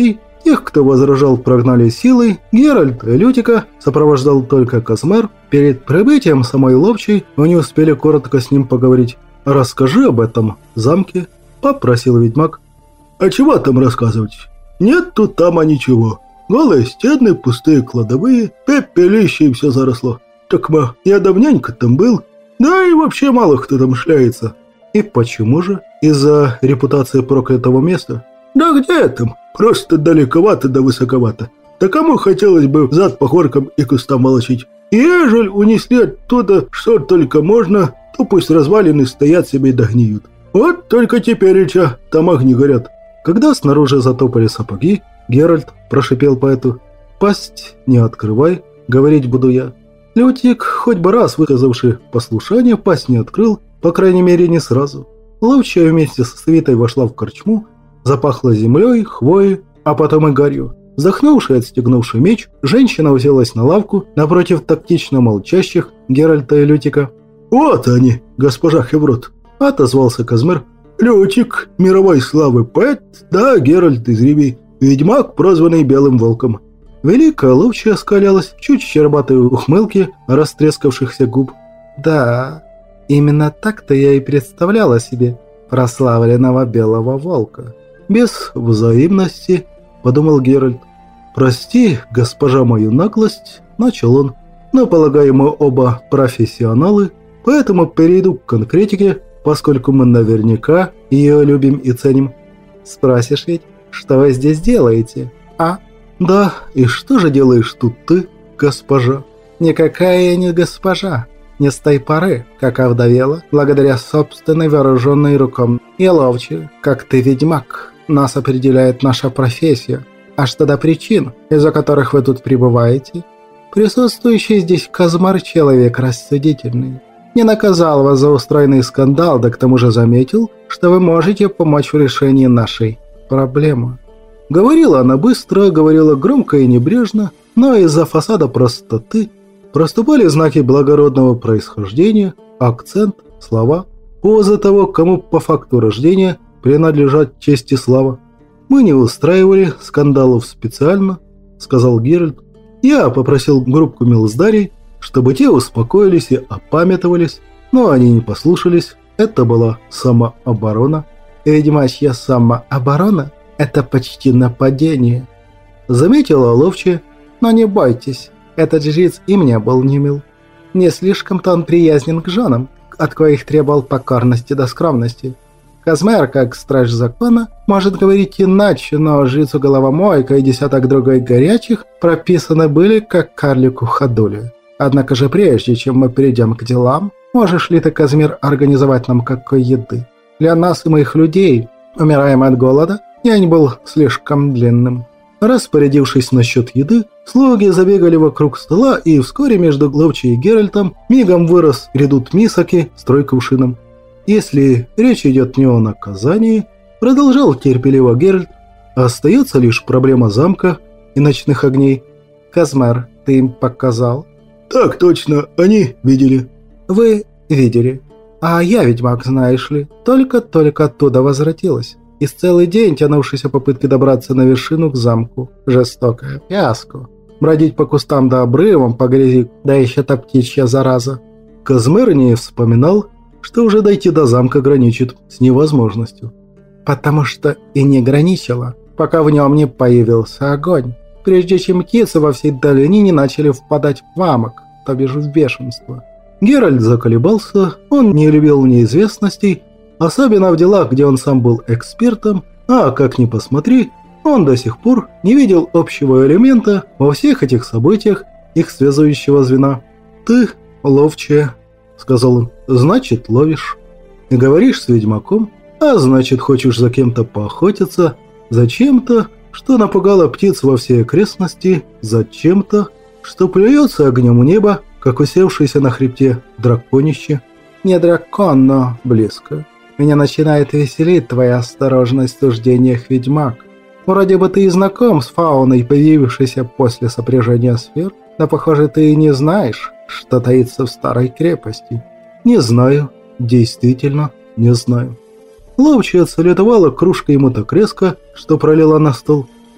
Тех, кто возражал, прогнали силой. Геральт и Лютика сопровождал только Казмер. Перед прибытием самой Ловчей они успели коротко с ним поговорить. «Расскажи об этом замке», – попросил ведьмак. «А чего там рассказывать? Нет тут там, а ничего. Голые стены, пустые кладовые, пепелище и все заросло. Так ма, я давненько там был, да и вообще мало кто там шляется». «И почему же? Из-за репутации проклятого места?» «Да где там? Просто далековато да высоковато. Да кому хотелось бы взад по горкам и кустам волочить? И ежель унесли оттуда что только можно, то пусть развалины стоят себе и догниют. Вот только тепереча там огни горят». Когда снаружи затопали сапоги, Геральт прошипел поэту: «Пасть не открывай, говорить буду я». Лютик, хоть бы раз выказавший послушание, пасть не открыл, по крайней мере не сразу. Ловчая вместе со свитой вошла в корчму, запахло землей, хвоей, а потом и гарью. Вздохнувший и отстегнувший меч, женщина уселась на лавку напротив тактично молчащих Геральта и Лютика. «Вот они, госпожа Хеврот», — отозвался Казмер. «Лютик, мировой славы поэт, да, Геральт из Ривии, ведьмак, прозванный Белым Волком». Великая Ловчая скалялась в чуть щербатой ухмылке растрескавшихся губ. «Да, именно так-то я и представляла себе прославленного Белого Волка». «Без взаимности», — подумал Геральт. «Прости, госпожа, мою наглость», — начал он. «Но, полагаю, мы оба профессионалы, поэтому перейду к конкретике, поскольку мы наверняка ее любим и ценим». «Спросишь ведь, что вы здесь делаете, а?» «Да, и что же делаешь тут ты, госпожа?» «Никакая я не госпожа. Не с той поры, как овдовела, благодаря собственной вооруженной рукам. И ловче, как ты ведьмак. Нас определяет наша профессия. А что до причин, из-за которых вы тут пребываете, присутствующий здесь Казмар человек рассудительный. Не наказал вас за устроенный скандал, да к тому же заметил, что вы можете помочь в решении нашей проблемы». Говорила она быстро, говорила громко и небрежно, но из-за фасада простоты проступали знаки благородного происхождения, акцент, слова, поза того, кому по факту рождения принадлежат честь и слава. «Мы не устраивали скандалов специально», — сказал Геральт. «Я попросил группку милздарей, чтобы те успокоились и опамятовались, но они не послушались. Это была самооборона». «Ведьмачья самооборона — это почти нападение», — заметила Ловчая. «Но не бойтесь, этот жрец и мне был не мил. Не слишком-то он приязнен к женам, от коих требовал покорности до скромности. Казмер, как страж закона, может говорить иначе, но жрицу головомойка и десяток другой горячих прописаны были как карлику ходули. Однако же прежде, чем мы перейдем к делам, можешь ли ты, Казмер, организовать нам какой еды? Для нас и моих людей, умираем от голода, день был слишком длинным». Распорядившись насчет еды, слуги забегали вокруг стола, и вскоре между Ловчей и Геральтом мигом вырос редут мисок и строй кувшином. «Если речь идет не о наказании, — продолжал терпеливо Геральт, — остается лишь проблема замка и ночных огней. Казмер, ты им показал?» «Так точно, они видели». «Вы видели. А я, ведьмак, знаешь ли, только-только оттуда возвратилась. И с целый день тянувшейся попытки добраться на вершину к замку. Жестокая фиаско. Бродить по кустам да обрывам, по грязи, да еще та птичья зараза». Казмер не вспоминал, что уже дойти до замка граничит с невозможностью. «Потому что и не граничило, пока в нем не появился огонь, прежде чем птицы во всей долине не начали впадать в амок, то бишь в бешенство». Геральт заколебался, он не любил неизвестностей, особенно в делах, где он сам был экспертом, а как ни посмотри, он до сих пор не видел общего элемента во всех этих событиях, их связующего звена. «Ты ловчая», — сказал он, — «значит, ловишь. И говоришь с ведьмаком, а значит, хочешь за кем-то поохотиться, за чем-то, что напугало птиц во всей окрестности, за чем-то, что плюется огнем у неба, как усевшийся на хребте драконище». «Не дракон, но близко. Меня начинает веселить твоя осторожность в суждениях, ведьмак. Вроде бы ты и знаком с фауной, появившейся после сопряжения сфер, но, похоже, ты и не знаешь, что таится в старой крепости». «Не знаю. Действительно, не знаю». Ловчая отсалютовала кружкой ему так резко, что пролила на стол.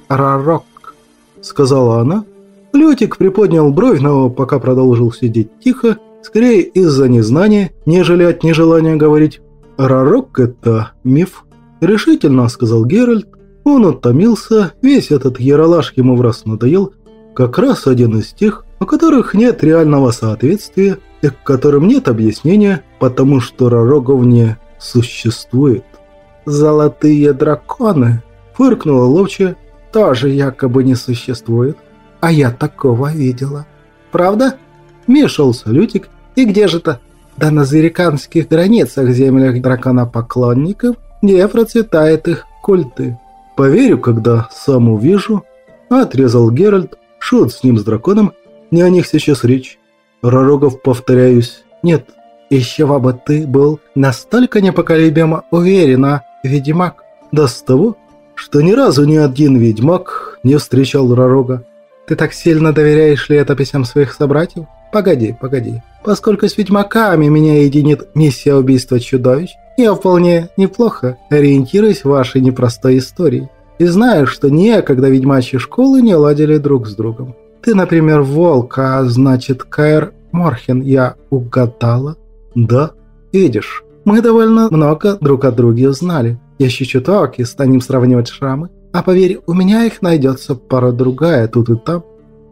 Рарок», — сказала она. Лютик приподнял бровь, но пока продолжил сидеть тихо, скорее из-за незнания, нежели от нежелания говорить. «Рарок — это миф», — решительно сказал Геральт. Он утомился, весь этот яролаж ему враз надоел. Как раз один из тех, у которых нет реального соответствия и к которым нет объяснения, потому что рарогов не существует. «Золотые драконы», — фыркнула ловчая, — «тоже якобы не существует. А я такого видела». «Правда?» — вмешался Лютик. «И где же-то?» «Да на зериканских границах, землях драконопоклонников, где процветают их культы». «Поверю, когда сам увижу», — отрезал Геральт. «Шут с ним, с драконом, не о них сейчас речь. Рарогов, повторяюсь, нет». «Еще бы ты был настолько непоколебимо уверена, ведьмак». «Да с того, что ни разу ни один ведьмак не встречал Рарога». «Ты так сильно доверяешь летописям своих собратьев? Погоди, погоди. Поскольку с ведьмаками меня единит миссия убийства чудовищ, я вполне неплохо ориентируюсь в вашей непростой истории. И знаю, что некогда ведьмачьи школы не ладили друг с другом. Ты, например, волк, а значит, Каэр Морхен, я угадала?» «Да». «Видишь, мы довольно много друг о друге узнали. Еще чуток и станем сравнивать шрамы. А поверь, у меня их найдется пара другая тут и там.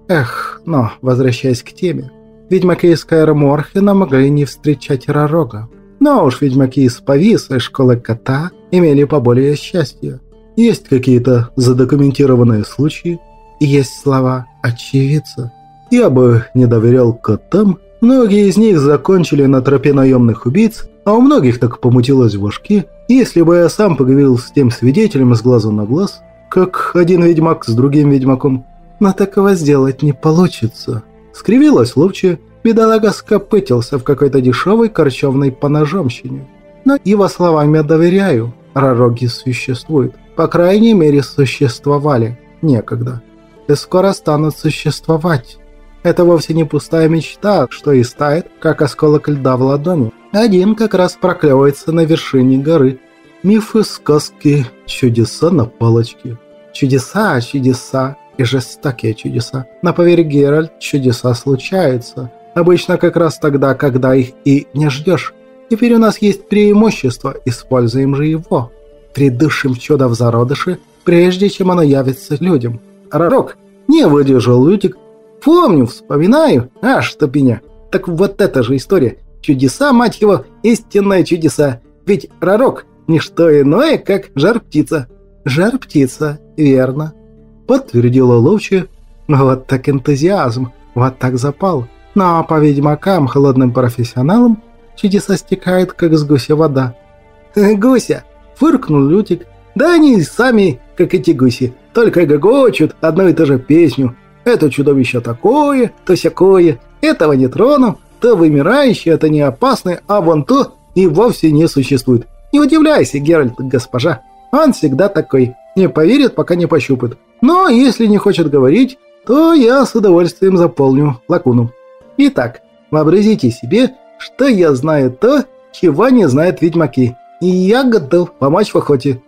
Эх, но, возвращаясь к теме, ведьмаки из Каэра Морхена могли не встречать Рарога. Но уж ведьмаки из Повиса и школы кота имели поболее счастья. Есть какие-то задокументированные случаи?» «Есть слова очевидца». «Я бы не доверял котам. Многие из них закончили на тропе наемных убийц, а у многих так помутилось в башке. Если бы я сам поговорил с тем свидетелем с глазу на глаз, как один ведьмак с другим ведьмаком». «Но такого сделать не получится», — скривилась ловчая. «Бедолага скопытился в какой-то дешевой корчевной поножомщине. Но его словам я доверяю. Рароги существуют. По крайней мере, существовали некогда. И скоро станут существовать. Это вовсе не пустая мечта, что и стает, как осколок льда в ладони. Один как раз проклевывается на вершине горы. Мифы, сказки, чудеса на палочке». «Чудеса, чудеса и жестокие чудеса. Но поверь, Геральт, чудеса случаются. Обычно как раз тогда, когда их и не ждешь. Теперь у нас есть преимущество, используем же его. Придушим чудо в зародыше, прежде чем оно явится людям». «Рарок!» — не выдержал Лютик. «Помню, вспоминаю. А, что меня. Так вот это же история. Чудеса, мать его, истинные чудеса. Ведь Рарок — ничто иное, как жар-птица». «Жар-птица, верно», — подтвердила ловчая. «Вот так энтузиазм, вот так запал. Но по ведьмакам, холодным профессионалам, чудеса стекают, как с гуся вода». «Гуся!» — фыркнул Лютик. «Да они сами, как эти гуси, только гогочут одну и ту же песню. Это чудовище такое, то сякое, этого не трону, то вымирающее, это не опасное, а вон то и вовсе не существует. Не удивляйся, Геральт, госпожа, он всегда такой, не поверит, пока не пощупает. Но если не хочет говорить, то я с удовольствием заполню лакуну. Итак, вообразите себе, что я знаю то, чего не знают ведьмаки, и я готов помочь в охоте».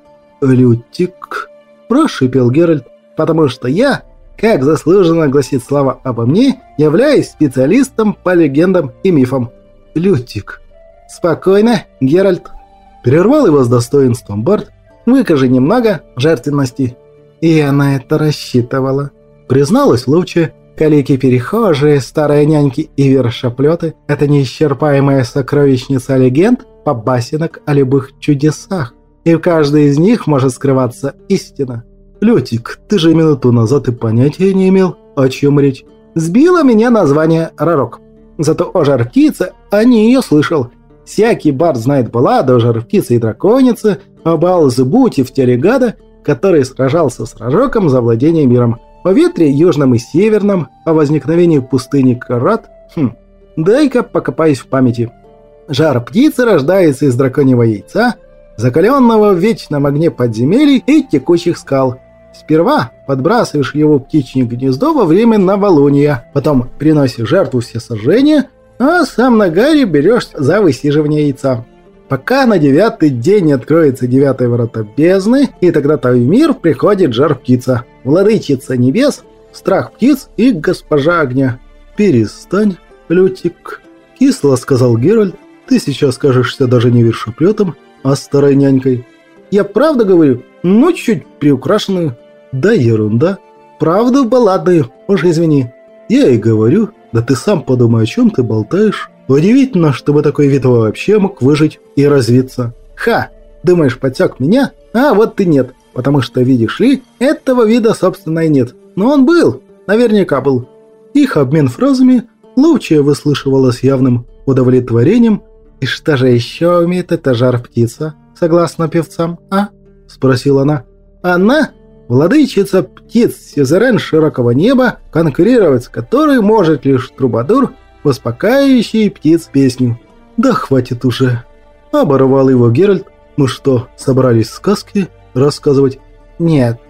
«Лютик», – прошипел Геральт, «потому что я, как заслуженно гласит слава обо мне, являюсь специалистом по легендам и мифам». «Лютик». «Спокойно, Геральт», – прервал его с достоинством Барт. «Выкажи немного жертвенности». «И я на это рассчитывала», – призналась ловчая. «Калики-перехожие, старые няньки и вершоплеты – это неисчерпаемая сокровищница легенд, побасенок о любых чудесах. И в каждой из них может скрываться истина». «Лютик, ты же минуту назад и понятия не имел, о чем речь». «Сбило меня название Рарок. Зато о жар-птице о ней ее слышал. Всякий бард знает балладу о жар-птице и драконице, о Баал-Зебуте в теле гада, который сражался с Рароком за владение миром, о ветре южном и северном, о возникновении пустыни Карат. Хм, дай-ка покопаюсь в памяти. Жар-птица рождается из драконьего яйца, закаленного в вечном огне подземелий и текучих скал. Сперва подбрасываешь его в птичье гнездо во время новолуния, потом приносишь жертву всесожжения, а сам на гаре берешь за высиживание яйца. Пока на девятый день не откроется девятые ворота бездны, и тогда-то в мир приходит жар-птица. владычица небес, страх птиц и госпожа огня». «Перестань, Лютик», — кисло сказал Геральт. «Ты сейчас кажешься даже не вершоплетом, а старой нянькой». «Я правда говорю, ну чуть приукрашенную». «Да ерунда. Правду балладную, уж извини». «Я и говорю, да ты сам подумай, о чем ты болтаешь. Удивительно, чтобы такой вид вообще мог выжить и развиться». «Ха! Думаешь, подсек меня? А вот ты нет, потому что, видишь ли, этого вида, собственно, и нет. Но он был, наверняка был». Их обмен фразами Ловчая выслушивала с явным удовлетворением. «И что же еще умеет эта жар-птица, согласно певцам, а?» – спросила она. «Она – владычица птиц, сюзерен широкого неба, конкурировать с которой может лишь трубадур, успокаивающий птиц песню». «Да хватит уже», – оборвал его Геральт. «Мы что, собрались сказки рассказывать?» «Нет».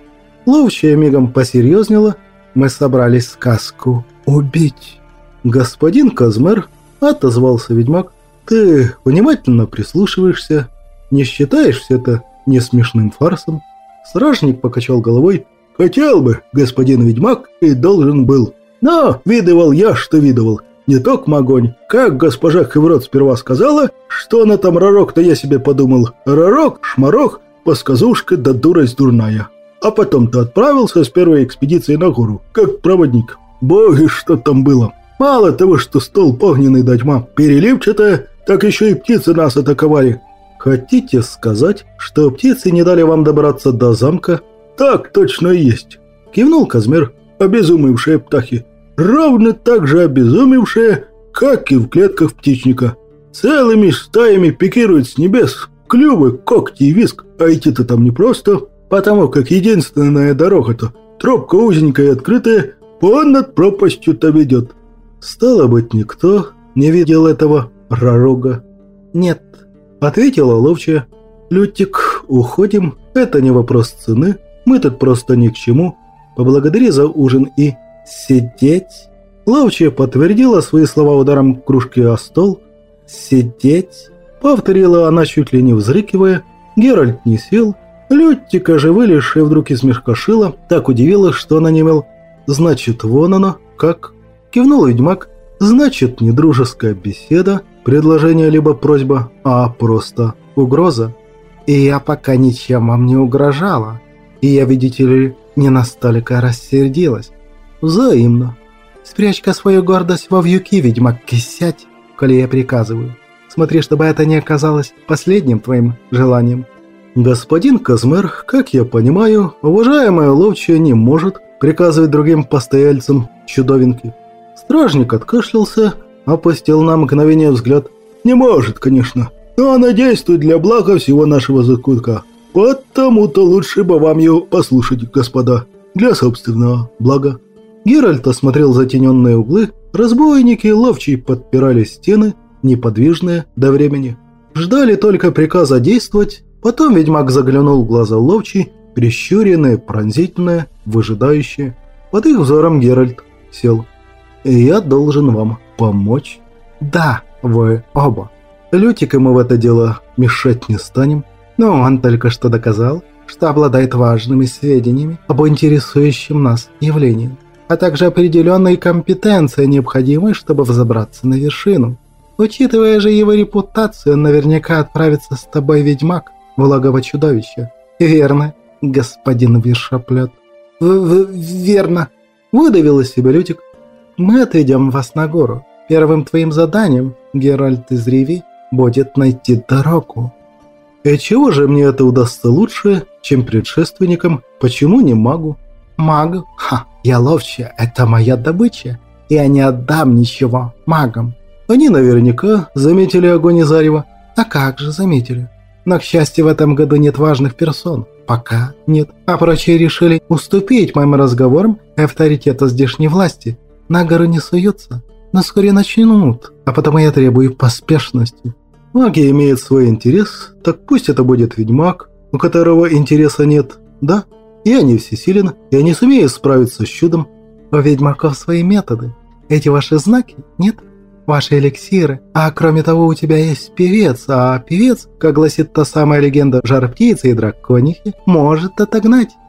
Ловчая мигом посерьезнела. «Мы собрались сказку убить». «Господин Казмер», – отозвался ведьмак, – «ты внимательно прислушиваешься, не считаешь все это не смешным фарсом?» Стражник покачал головой. «Хотел бы, господин ведьмак, и должен был. Но видывал я, что видывал. Не только огонь. Как госпожа Хеврот сперва сказала, что она там ророк-то, я себе подумал. Ророк, шмарох, посказушка да дурость дурная. А потом-то отправился с первой экспедицией на гору, как проводник. Боги, что там было. Мало того, что стол огненный да тьма переливчатая, так еще и птицы нас атаковали». «Хотите сказать, что птицы не дали вам добраться до замка?» «Так точно и есть», – кивнул Казмер. «Обезумевшие птахи. Ровно так же обезумевшие, как и в клетках птичника. Целыми стаями пикируют с небес, клювы, когти и виск, а идти-то там непросто, потому как единственная дорога-то, тропка узенькая и открытая, понад пропастью-то ведет». «Стало быть, никто не видел этого пророга?» «Нет», — ответила Ловчая. «Лютик, уходим. Это не вопрос цены. Мы тут просто ни к чему. Поблагодари за ужин и...» «Сидеть?» Ловчая подтвердила свои слова ударом кружки о стол. «Сидеть?» — повторила она, чуть ли не взрыкивая. Геральт не сел. Лютика же, вылезшая вдруг из мешкашила, так удивилась, что она немел. «Значит, вон оно, как?» — кивнул ведьмак. «Значит, не дружеская беседа, предложение либо просьба, а просто угроза». «И я пока ничем вам не угрожала. И я, видите ли, не настолько рассердилась». «Взаимно». «Спрячь-ка свою гордость во вьюки, ведьмак, и сядь, коли я приказываю. Смотри, чтобы это не оказалось последним твоим желанием». «Господин Казмер, как я понимаю, уважаемая Ловчая не может приказывать другим постояльцам чудовинки». Стражник откашлялся, опустил на мгновение взгляд. «Не может, конечно, но она действует для блага всего нашего закутка. Потому-то лучше бы вам ее послушать, господа, для собственного блага». Геральт осмотрел затененные углы. Разбойники ловчей подпирали стены, неподвижные до времени. Ждали только приказа действовать. Потом ведьмак заглянул в глаза Ловчей, прищуренные, пронзительные, выжидающие. Под их взором Геральт сел. «И я должен вам помочь?» «Да, вы оба. Лютик, и мы в это дело мешать не станем. Но он только что доказал, что обладает важными сведениями об интересующем нас явлении, а также определенной компетенцией, необходимой, чтобы взобраться на вершину. Учитывая же его репутацию, он наверняка отправится с тобой, ведьмак, в логово чудовища. Верно, господин вершоплет?» в -в «Верно», — выдавил из себя Лютик. «Мы отведем вас на гору. Первым твоим заданием, Геральт из Риви, будет найти дорогу». «И чего же мне это удастся лучше, чем предшественникам? Почему не магу?» «Магу? Ха, я ловчая, это моя добыча. Я не отдам ничего магам». «Они наверняка заметили огонь и зарево». «А как же заметили? Но, к счастью, в этом году нет важных персон. Пока нет. А прочие решили уступить моим разговорам и авторитету здешней власти. На гору не суются, но вскоре начнут, а потому я требую поспешности». «Магия имеет свой интерес, так пусть это будет ведьмак, у которого интереса нет, да? Я не всесилен, я не сумею справиться с чудом». «У ведьмаков свои методы. Эти ваши знаки, нет? Ваши эликсиры. А кроме того, у тебя есть певец, а певец, как гласит та самая легенда жар-птицы и драконихи, может отогнать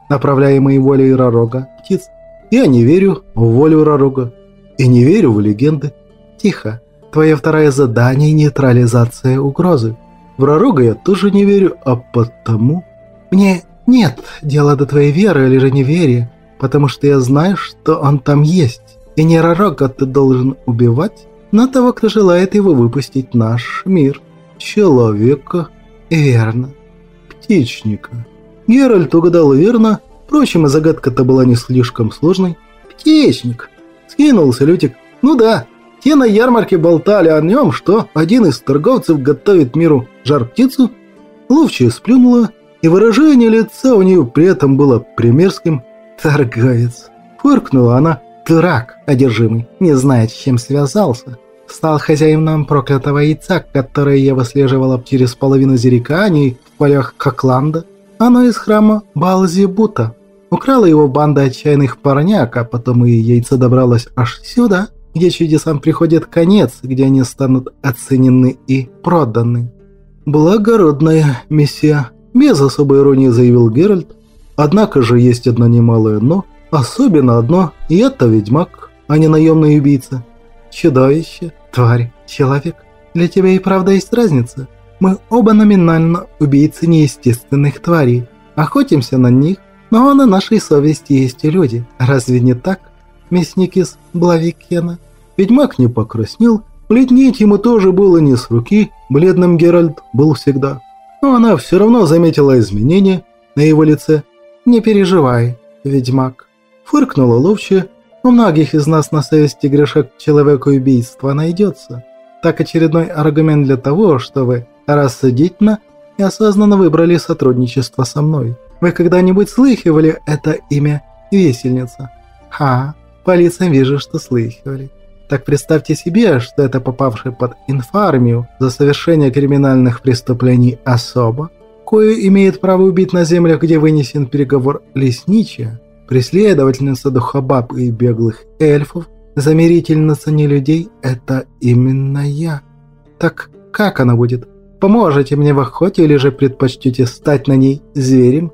направляемые волей Ророга, птиц. Я не верю в волю Ророга и не верю в легенды. Тихо. Твое второе задание – нейтрализация угрозы. В Ророга я тоже не верю, а потому... Мне нет дела до твоей веры или же неверия, потому что я знаю, что он там есть. И не Ророга ты должен убивать, но того, кто желает его выпустить в наш мир. Человека. Верно. Птичника. Геральт угадал верно, впрочем, и загадка-то была не слишком сложной. Птичник. Скинулся Лютик. Ну да, те на ярмарке болтали о нем, что один из торговцев готовит миру жар-птицу. Ловчая сплюнула, и выражение лица у нее при этом было примерским. Торговец. Фыркнула она. Дурак одержимый, не знает, с чем связался. Стал хозяином проклятого яйца, которое я выслеживала через половину Зерикании в полях Кокланда. Оно из храма Баал-Зебута. Украла его банда отчаянных парняк, а потом и яйцо добралось аж сюда, где чудесам приходит конец, где они станут оценены и проданы. «Благородная миссия», – без особой иронии заявил Геральт. «Однако же есть одно немалое «но». Особенно одно, и это ведьмак, а не наемный убийца. Чудовище, тварь, человек. Для тебя и правда есть разница. Мы оба номинально убийцы неестественных тварей. Охотимся на них, но на нашей совести есть и люди. Разве не так, мясник из Блавикена?» Ведьмак не покраснел, бледнеть ему тоже было не с руки, бледным Геральт был всегда. Но она все равно заметила изменения на его лице. «Не переживай, ведьмак». Фыркнула ловчая. У многих из нас на совести грешок человека-убийства найдется. Так очередной аргумент для того, что вы рассудительно и осознанно выбрали сотрудничество со мной. Вы когда-нибудь слыхивали это имя Весельница? Ха, по лицам вижу, что слыхивали. Так представьте себе, что это попавший под инфармию за совершение криминальных преступлений особа, кою имеет право убить на землях, где вынесен переговор лесничая, преследовательница духобаб и беглых эльфов, замирительница нелюдей – это именно я. Так как она будет? Поможете мне в охоте или же предпочтете стать на ней зверем?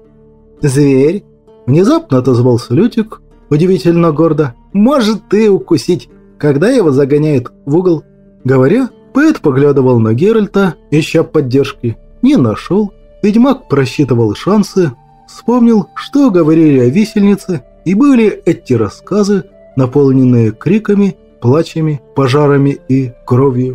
Зверь? Внезапно отозвался Лютик, удивительно гордо. Может ты укусить, когда его загоняют в угол? Говоря, поэт поглядывал на Геральта, ища поддержки. Не нашел. Ведьмак просчитывал шансы. Вспомнил, что говорили о висельнице, и были эти рассказы, наполненные криками, плачами, пожарами и кровью.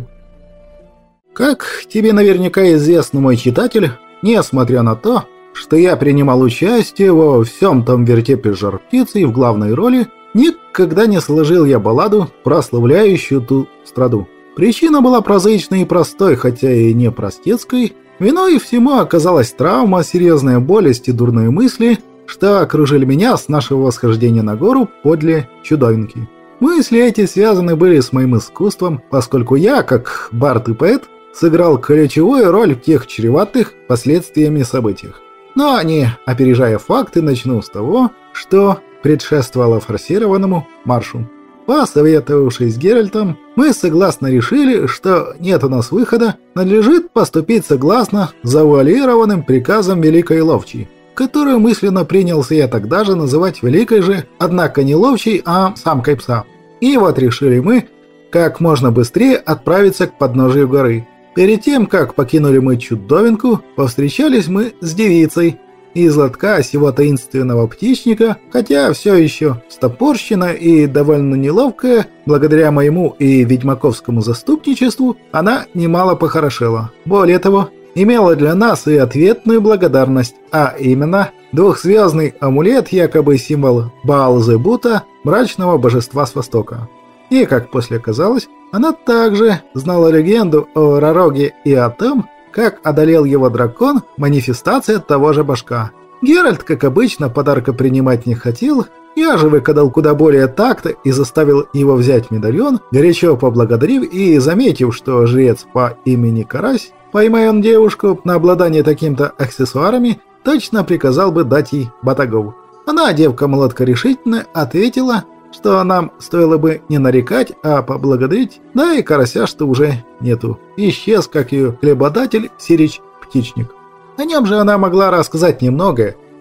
Как тебе наверняка известно, мой читатель, несмотря на то, что я принимал участие во всем том вертепе жар-птицы и в главной роли, никогда не сложил я балладу, прославляющую ту страду. Причина была прозаичной и простой, хотя и не простецкой. Виной всему оказалась травма, серьезная болезнь и дурные мысли, что окружили меня с нашего восхождения на гору подле чудовинки. Мысли эти связаны были с моим искусством, поскольку я, как бард и поэт, сыграл ключевую роль в тех чреватых последствиями событиях. Но не опережая факты, начну с того, что предшествовало форсированному маршу. Посоветовавшись с Геральтом, мы согласно решили, что нет у нас выхода, надлежит поступить согласно завуалированным приказам Великой Ловчей, которую мысленно принялся я тогда же называть Великой же, однако не Ловчей, а самкой пса. И вот решили мы как можно быстрее отправиться к подножию горы. Перед тем, как покинули мы чудовинку, повстречались мы с девицей из лотка сего таинственного птичника, хотя все еще стопорщена и довольно неловкая, благодаря моему и ведьмаковскому заступничеству, она немало похорошела. Более того, имела для нас и ответную благодарность, а именно двухзвездный амулет, якобы символ Баал-Зебута, мрачного божества с Востока. И, как после оказалось, она также знала легенду о Ророге и о том, как одолел его дракон, манифестация того же башка. Геральт, как обычно, подарка принимать не хотел. Я же выкатал куда более такта и заставил его взять медальон, горячо поблагодарив и заметив, что жрец по имени Карась, поймая он девушку на обладание таким-то аксессуарами, точно приказал бы дать ей батагов. Она, девка-молотка решительно, ответила, что нам стоило бы не нарекать, а поблагодарить, да и карася, что уже нету. Исчез, как ее хлебодатель, Сирич Птичник. О нем же она могла рассказать немного,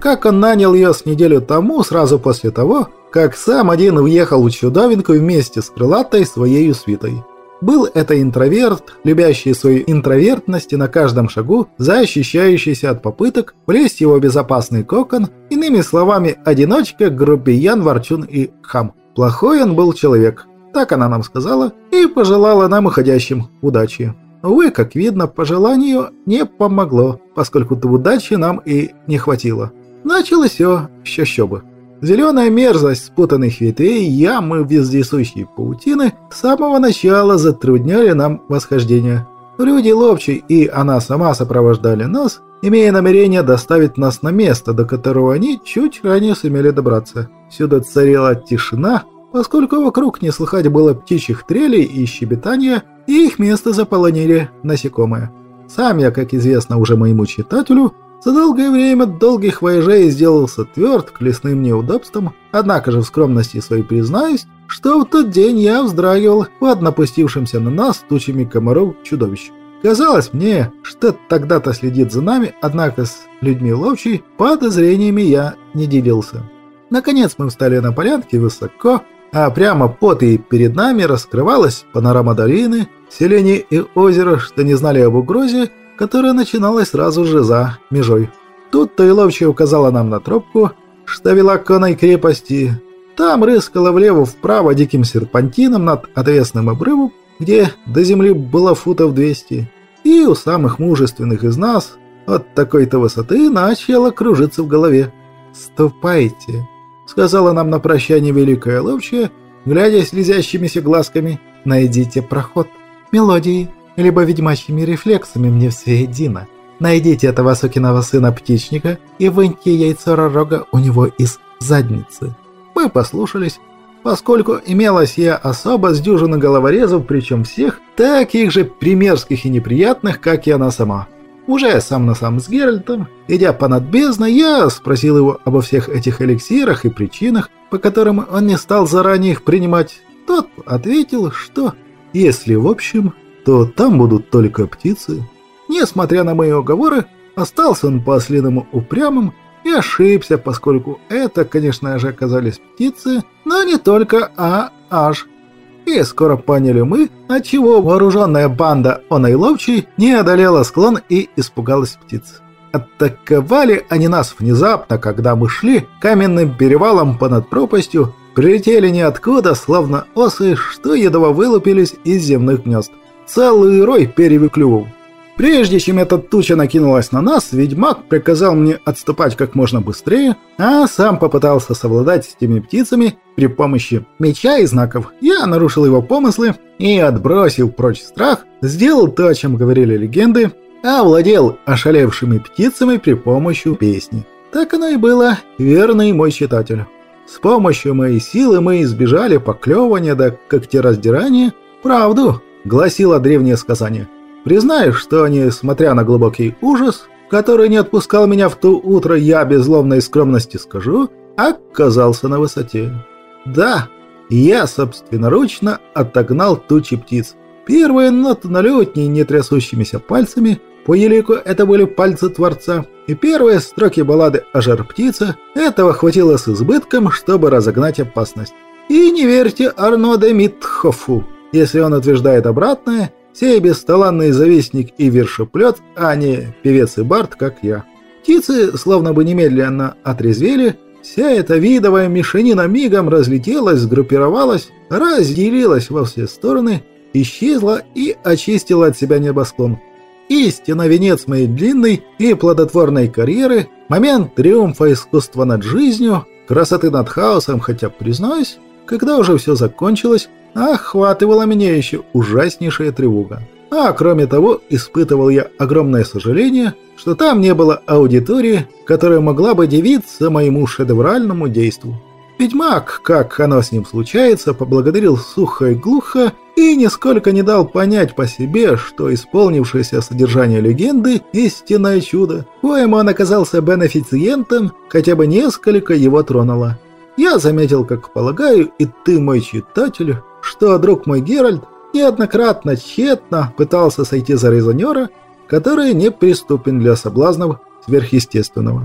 как он нанял ее с неделю тому, сразу после того, как сам один уехал в Чудовинку вместе с крылатой своей свитой. Был это интроверт, любящий свою интровертность и на каждом шагу защищающийся от попыток влезть в его безопасный кокон, иными словами, одиночка, грубиян, ворчун и хам. Плохой он был человек, так она нам сказала, и пожелала нам уходящим удачи. Увы, как видно, пожеланию не помогло, поскольку удачи нам и не хватило. Началось все с чащобы. Зеленая мерзость спутанных ветвей, ямы, вездесущие паутины с самого начала затрудняли нам восхождение. Люди Ловчий и она сама сопровождали нас, имея намерение доставить нас на место, до которого они чуть ранее сумели добраться. Сюда царила тишина, поскольку вокруг не слыхать было птичьих трелей и щебетания, и их место заполонили насекомые. Сам я, как известно уже моему читателю, за долгое время долгих вояжей сделался тверд к лесным неудобствам, однако же в скромности своей признаюсь, что в тот день я вздрагивал под напустившимся на нас тучами комаров чудовищ. Казалось мне, что тогда-то следит за нами, однако с людьми Ловчей подозрениями я не делился. Наконец мы встали на полянке высоко, а прямо под и перед нами раскрывалась панорама долины, селений и озера, что не знали об угрозе, которая начиналась сразу же за межой. Тут-то и Ловчая указала нам на тропку, что вела к конной крепости. Там рыскала влево-вправо диким серпантином над отвесным обрывом, где до земли было футов двести. И у самых мужественных из нас от такой-то высоты начало кружиться в голове. «Ступайте», — сказала нам на прощание великая Ловчая, глядя слезящимися глазками, — «найдите проход. Мелодии, либо ведьмачьими рефлексами мне все едино. Найдите этого сукиного сына птичника и выньте яйцо рога у него из задницы». Мы послушались, поскольку имелась я особо с дюжины головорезов, причем всех, таких же примерских и неприятных, как и она сама. Уже сам на сам с Геральтом, идя понад бездной, я спросил его обо всех этих эликсирах и причинах, по которым он не стал заранее их принимать. Тот ответил, что если в общем, то там будут только птицы. Несмотря на мои уговоры, остался он по-ослиному упрямым и ошибся, поскольку это, конечно же, оказались птицы, но не только, а аж. И скоро поняли мы, отчего вооруженная банда оной Ловчей не одолела склон и испугалась птиц. Атаковали они нас внезапно, когда мы шли каменным перевалом понад пропастью, прилетели ниоткуда, словно осы, что едва вылупились из земных гнезд. Целый рой перьев. Прежде чем эта туча накинулась на нас, ведьмак приказал мне отступать как можно быстрее, а сам попытался совладать с теми птицами при помощи меча и знаков. Я нарушил его помыслы и, отбросив прочь страх, сделал то, о чем говорили легенды, овладел ошалевшими птицами при помощи песни. Так оно и было, верный мой читатель. С помощью моей силы мы избежали поклевывания до когтераздирания. Правду гласило древнее сказание. Признаю, что, несмотря на глубокий ужас, который не отпускал меня в то утро, я без злобной скромности скажу, оказался на высоте. Да, я собственноручно отогнал тучи птиц. Первые ноты на лютне не трясущимися пальцами, по елику это были пальцы Творца, и первые строки баллады о жар-птице этого хватило с избытком, чтобы разогнать опасность. И не верьте Арно де Митхофу, если он утверждает обратное, сей бесталанный завистник и вершеплет, а не певец и бард, как я. Птицы словно бы немедленно отрезвели, вся эта видовая мешанина мигом разлетелась, сгруппировалась, разделилась во все стороны, исчезла и очистила от себя небосклон. Истинно венец моей длинной и плодотворной карьеры, момент триумфа искусства над жизнью, красоты над хаосом, хотя, признаюсь, когда уже все закончилось, охватывала меня еще ужаснейшая тревога. А кроме того, испытывал я огромное сожаление, что там не было аудитории, которая могла бы дивиться моему шедевральному действу. Ведьмак, как оно с ним случается, поблагодарил сухо и глухо и нисколько не дал понять по себе, что исполнившееся содержание легенды – истинное чудо, коему он оказался бенефициентом, хотя бы несколько его тронуло. Я заметил, как полагаю, и ты, мой читатель, что друг мой Геральт неоднократно тщетно пытался сойти за резонера, который неприступен для соблазнов сверхъестественного.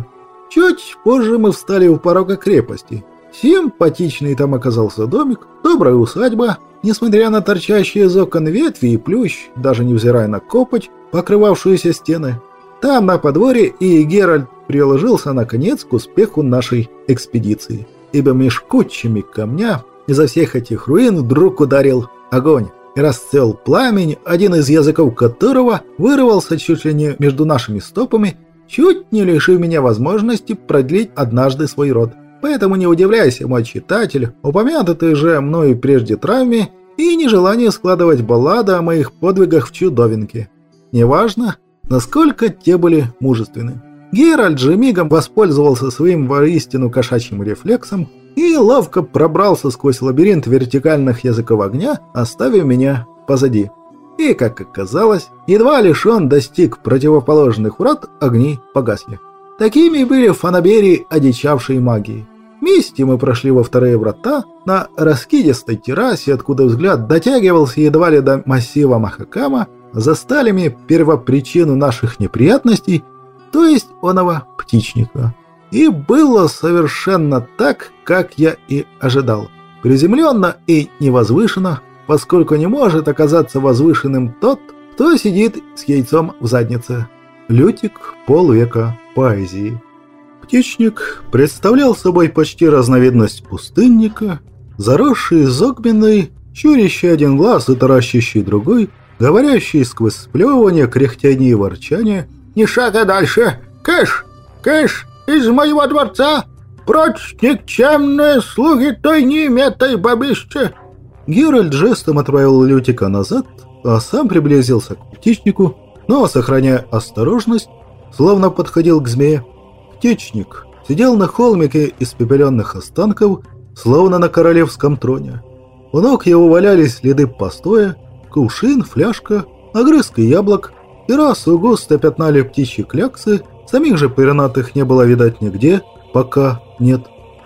Чуть позже мы встали у порога крепости. Симпатичный там оказался домик, добрая усадьба. Несмотря на торчащие из окон ветви и плющ, даже невзирая на копоть, покрывавшуюся стены, там на подворье и Геральт приложился наконец к успеху нашей экспедиции, ибо меж кучами камня изо всех этих руин вдруг ударил огонь и расцвел пламень, один из языков которого вырвался чуть ли не между нашими стопами, чуть не лишив меня возможности продлить однажды свой род. Поэтому не удивляйся, мой читатель, упомянутой же мною прежде травме и нежелание складывать баллады о моих подвигах в чудовинке. Неважно, насколько те были мужественны. Геральт же мигом воспользовался своим воистину кошачьим рефлексом и ловко пробрался сквозь лабиринт вертикальных языков огня, оставив меня позади. И, как оказалось, едва лишь он достиг противоположных врат, огни погасли. Такими были фанабери одичавшей магии. Вместе мы прошли во вторые врата на раскидистой террасе, откуда взгляд дотягивался едва ли до массива Махакама, застали мы первопричину наших неприятностей, то есть оного птичника. И было совершенно так, как я и ожидал. Приземленно и невозвышенно, поскольку не может оказаться возвышенным тот, кто сидит с яйцом в заднице. Лютик полвека поэзии. Птичник представлял собой почти разновидность пустынника, заросший зогбиной, щурящий один глаз и таращащий другой, говорящий сквозь сплевывание, кряхтяние и ворчание: «Ни шага дальше! Кэш! Кэш! Из моего дворца! Прочь, никчемные слуги той неиметой бабище!» Геральт жестом отправил Лютика назад, а сам приблизился к птичнику, но, сохраняя осторожность, словно подходил к змее. Птичник сидел на холмике испепеленных останков, словно на королевском троне. У ног его валялись следы постоя, кувшин, фляжка, огрызки яблок, террасу густо пятнали птичьи кляксы, самих же пернатых не было видать нигде, пока нет.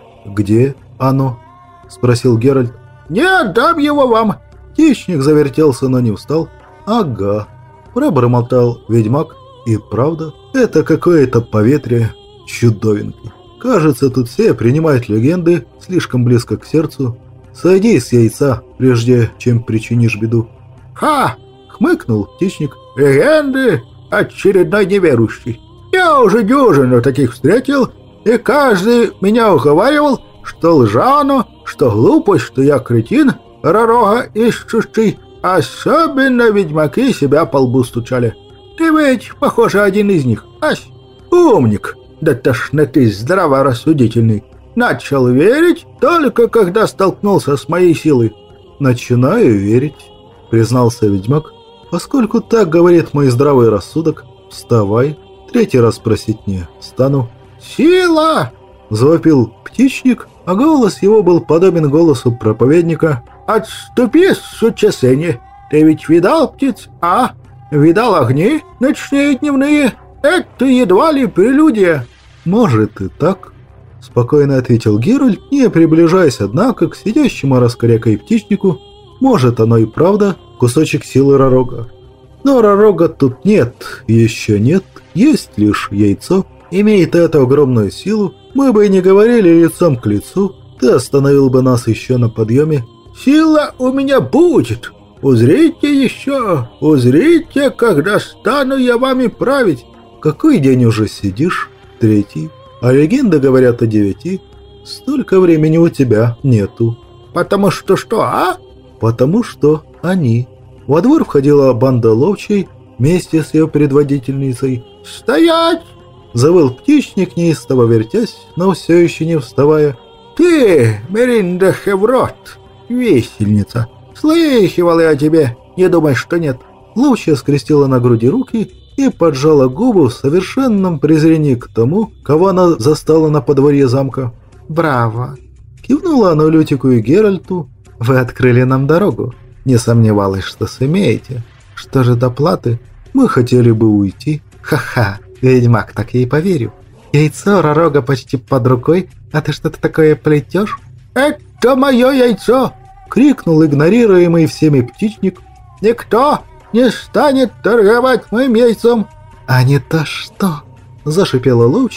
«Где оно?» – спросил Геральт. «Не отдам его вам!» Птичник завертелся, но не встал. «Ага», – пробормотал ведьмак. «И правда, это какое-то поветрие чудовинки. Кажется, тут все принимают легенды слишком близко к сердцу. Сойди с яйца, прежде чем причинишь беду». «Ха!» – хмыкнул птичник. «Легенды? Очередной неверующий. Я уже дюжину таких встретил, и каждый меня уговаривал, что лжано, что глупость, что я кретин, ророга ищущий. Особенно ведьмаки себя по лбу стучали. Ты ведь, похоже, один из них, ась? Умник, до тошноты здраворассудительный. Начал верить только когда столкнулся с моей силой». «Начинаю верить», — признался ведьмак, «поскольку так говорит мой здравый рассудок. Вставай, третий раз просить не стану». «Сила!» — завопил птичник, а голос его был подобен голосу проповедника. «Отступи, сучья сыне! Ты ведь видал птиц, а? Видал огни, ночные и дневные? Это едва ли прелюдия!» «Может и так», — спокойно ответил Геральт, не приближаясь, однако, к сидящему раскорякой птичнику. «Может, оно и правда кусочек силы Ророга. Но Ророга тут нет, еще нет, есть лишь яйцо. Имеет это огромную силу, мы бы и не говорили лицом к лицу, ты остановил бы нас еще на подъеме». «Сила у меня будет! Узрите еще! Узрите, когда стану я вами править!» «Какой день уже сидишь? Третий. А легенды говорят о девяти. Столько времени у тебя нету». «Потому что что, а?» «Потому что они». Во двор входила банда ловчей вместе с ее предводительницей. «Стоять!» — завыл птичник, неистово вертясь, но все еще не вставая. «Ты, Меринда Хеврот, весельница, слыхивал я о тебе, не думай, что нет». Ловчая скрестила на груди руки и поджала губы в совершенном презрении к тому, кого она застала на подворье замка. «Браво!» — кивнула она Лютику и Геральту. «Вы открыли нам дорогу. Не сомневалась, что сумеете. Что же до платы? Мы хотели бы уйти». «Ха-ха, ведьмак, так я и поверю. Яйцо Ророга почти под рукой, а ты что-то такое плетешь?» «Это мое яйцо!» — крикнул игнорируемый всеми птичник. «Никто не станет торговать моим яйцом!» «А не то что!» — зашипела ловчая,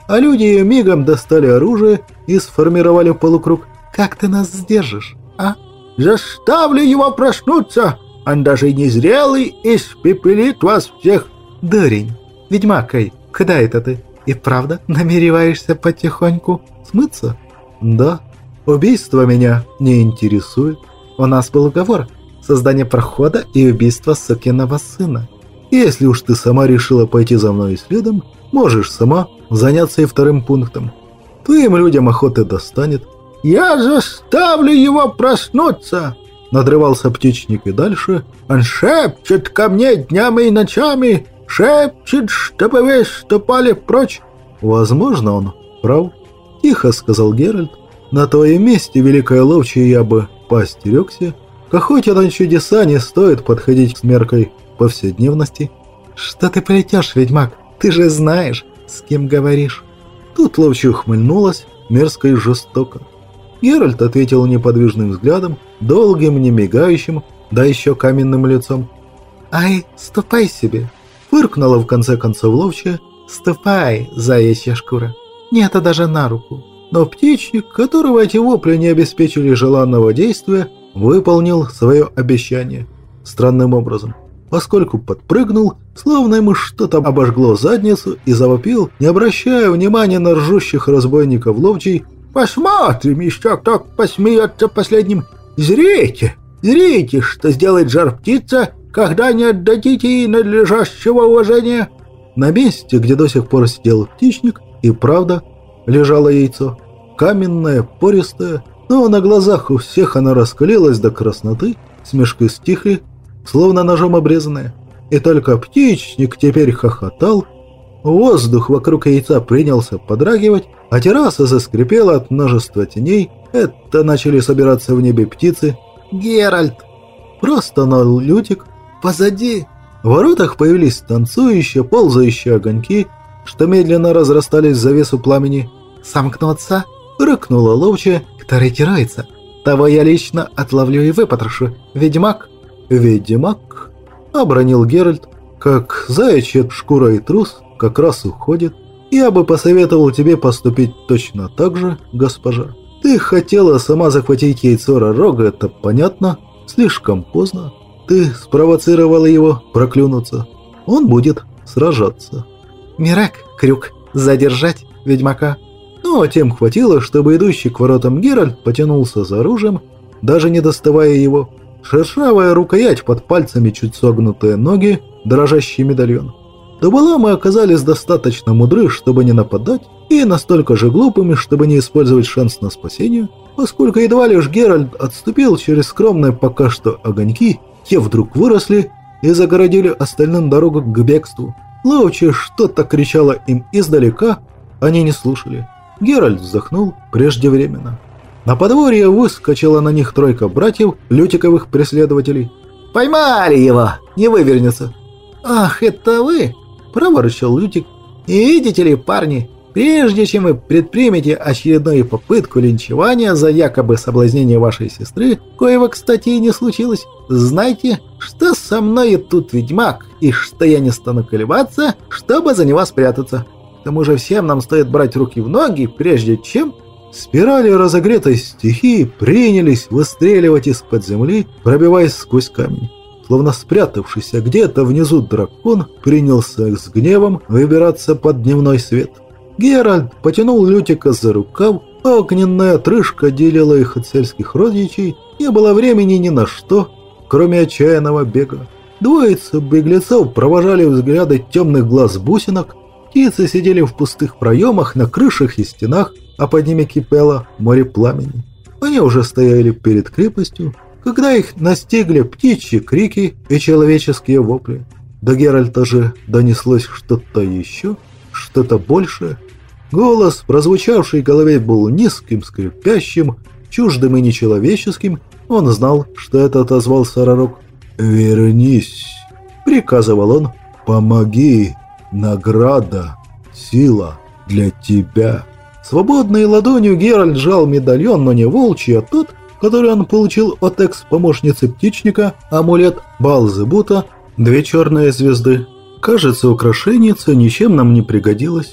а люди мигом достали оружие и сформировали полукруг. «Как ты нас сдержишь, а?» «Заставлю его проснуться! Он даже незрелый испепелит вас всех!» «Дурень! Ведьмак Кай, куда это ты? И правда намереваешься потихоньку смыться?» «Да. Убийство меня не интересует. У нас был уговор. Создание прохода и убийство сукиного сына. Если уж ты сама решила пойти за мной следом, можешь сама заняться и вторым пунктом. Твоим людям охоты достанет». «Я заставлю его проснуться!» Надрывался птичник и дальше. «Он шепчет ко мне днями и ночами, шепчет, чтобы вы ступали прочь». «Возможно, он прав», — тихо сказал Геральт. «На твоем месте, великая ловчая, я бы поостерегся. К охоте на чудеса не стоит подходить с меркой повседневности». «Что ты плетешь, ведьмак? Ты же знаешь, с кем говоришь». Тут ловчая ухмыльнулась, мерзко и жестоко. Геральт ответил неподвижным взглядом, долгим, не мигающим, да еще каменным лицом. «Ай, ступай себе!» — фыркнула в конце концов ловчая. «Ступай, заячья шкура! Не это даже на руку!» Но птичник, которого эти вопли не обеспечили желанного действия, выполнил свое обещание. Странным образом, поскольку подпрыгнул, словно ему что-то обожгло задницу, и завопил, не обращая внимания на ржущих разбойников ловчий: «Посмотрим еще, кто посмеется последним. Зрите, зрите, что сделает жар-птица, когда не отдадите ей надлежащего уважения». На месте, где до сих пор сидел птичник, и правда лежало яйцо. Каменное, пористое, но на глазах у всех оно раскалилось до красноты, смешки стихли, словно ножом обрезанное. И только птичник теперь хохотал. Воздух вокруг яйца принялся подрагивать, а терраса заскрипела от множества теней. Это начали собираться в небе птицы. «Геральт!» – простонал Лютик. «Позади!» В воротах появились танцующие, ползающие огоньки, что медленно разрастались в завесу пламени. «Сомкнуться!» – рыкнула ловчая. «Кто ретируется? Того я лично отловлю и выпотрошу. Ведьмак!» «Ведьмак!» – обронил Геральт. «Как заячья шкура и трус как раз уходит. Я бы посоветовал тебе поступить точно так же, госпожа. Ты хотела сама захватить яйцо Ророга, это понятно. Слишком поздно. Ты спровоцировала его проклюнуться. Он будет сражаться». «Мирак, Крюк, задержать ведьмака». Ну, а тем хватило, чтобы идущий к воротам Геральт потянулся за оружием, даже не доставая его. Шершавая рукоять под пальцами, чуть согнутые ноги, дрожащий медальон. Дуболомы оказались достаточно мудры, чтобы не нападать, и настолько же глупыми, чтобы не использовать шанс на спасение, поскольку едва лишь Геральт отступил через скромные пока что огоньки, те вдруг выросли и загородили остальным дорогу к бегству. Ловчая что-то кричала им издалека, они не слушали. Геральт вздохнул преждевременно. На подворье выскочила на них тройка братьев, лютиковых преследователей. «Поймали его! Не вывернется!» «Ах, это вы!» – проворчал Лютик. «И видите ли, парни, прежде чем вы предпримете очередную попытку линчевания за якобы соблазнение вашей сестры, коего, кстати, и не случилось, знайте, что со мной тут ведьмак, и что я не стану колебаться, чтобы за него спрятаться. К тому же всем нам стоит брать руки в ноги, прежде чем...» Спирали разогретой стихии принялись выстреливать из-под земли, пробиваясь сквозь камень. Словно спрятавшийся где-то внизу дракон принялся с гневом выбираться под дневной свет. Геральт потянул Лютика за рукав, а огненная отрыжка делила их от сельских родичей. Не было времени ни на что, кроме отчаянного бега. Двоица беглецов провожали взгляды темных глаз бусинок. Птицы сидели в пустых проемах, на крышах и стенах, а под ними кипело море пламени. Они уже стояли перед крепостью, когда их настигли птичьи крики и человеческие вопли. До Геральта же донеслось что-то еще, что-то большее. Голос, прозвучавший в голове, был низким, скрипящим, чуждым и нечеловеческим. Он знал, что это отозвался Ророг. «Вернись!» — приказывал он. «Помоги! Награда! Сила для тебя!» Свободной ладонью Геральт сжал медальон, но не волчий, а тот, который он получил от экс-помощницы птичника, амулет Балзебута, две черные звезды. Кажется, украшенница ничем нам не пригодилась.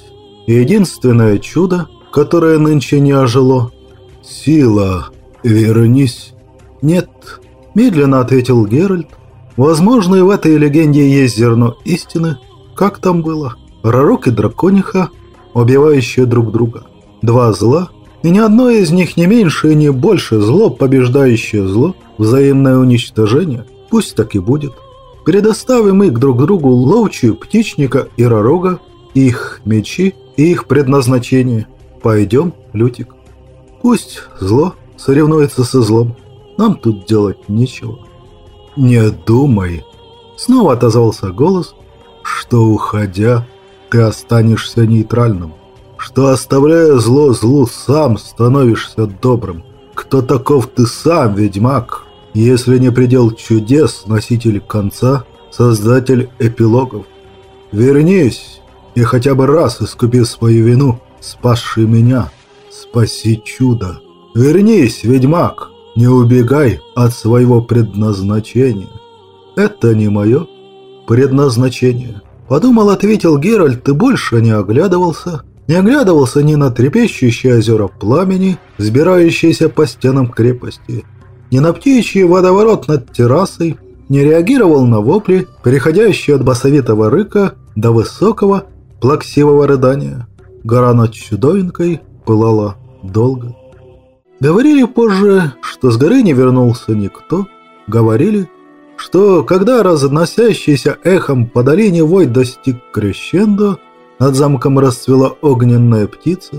Единственное чудо, которое нынче не ожило. «Сила, вернись». «Нет», – медленно ответил Геральт. «Возможно, и в этой легенде есть зерно истины. Как там было? Ророк и дракониха, убивающие друг друга. Два зла, и ни одно из них не меньше и не больше зло, побеждающее зло, взаимное уничтожение. Пусть так и будет. Предоставим их друг другу ловчую птичника и ророга, их мечи и их предназначение. Пойдем, Лютик. Пусть зло соревнуется со злом. Нам тут делать нечего». «Не думай», — снова отозвался голос, «что, уходя, ты останешься нейтральным, что, оставляя зло злу, сам становишься добрым. Кто таков ты сам, ведьмак, если не предел чудес, носитель конца, создатель эпилогов? Вернись и хотя бы раз искупи свою вину, спасший меня. Спаси чудо. Вернись, ведьмак, не убегай от своего предназначения». «Это не мое предназначение», — подумал, ответил Геральт и больше не оглядывался. Не оглядывался ни на трепещущие озера пламени, взбирающиеся по стенам крепости, ни на птичий водоворот над террасой, не реагировал на вопли, переходящие от басовитого рыка до высокого плаксивого рыдания. Гора над чудовинкой пылала долго. Говорили позже, что с горы не вернулся никто. Говорили, что когда разносящийся эхом по долине вой достиг крещендо, над замком расцвела огненная птица.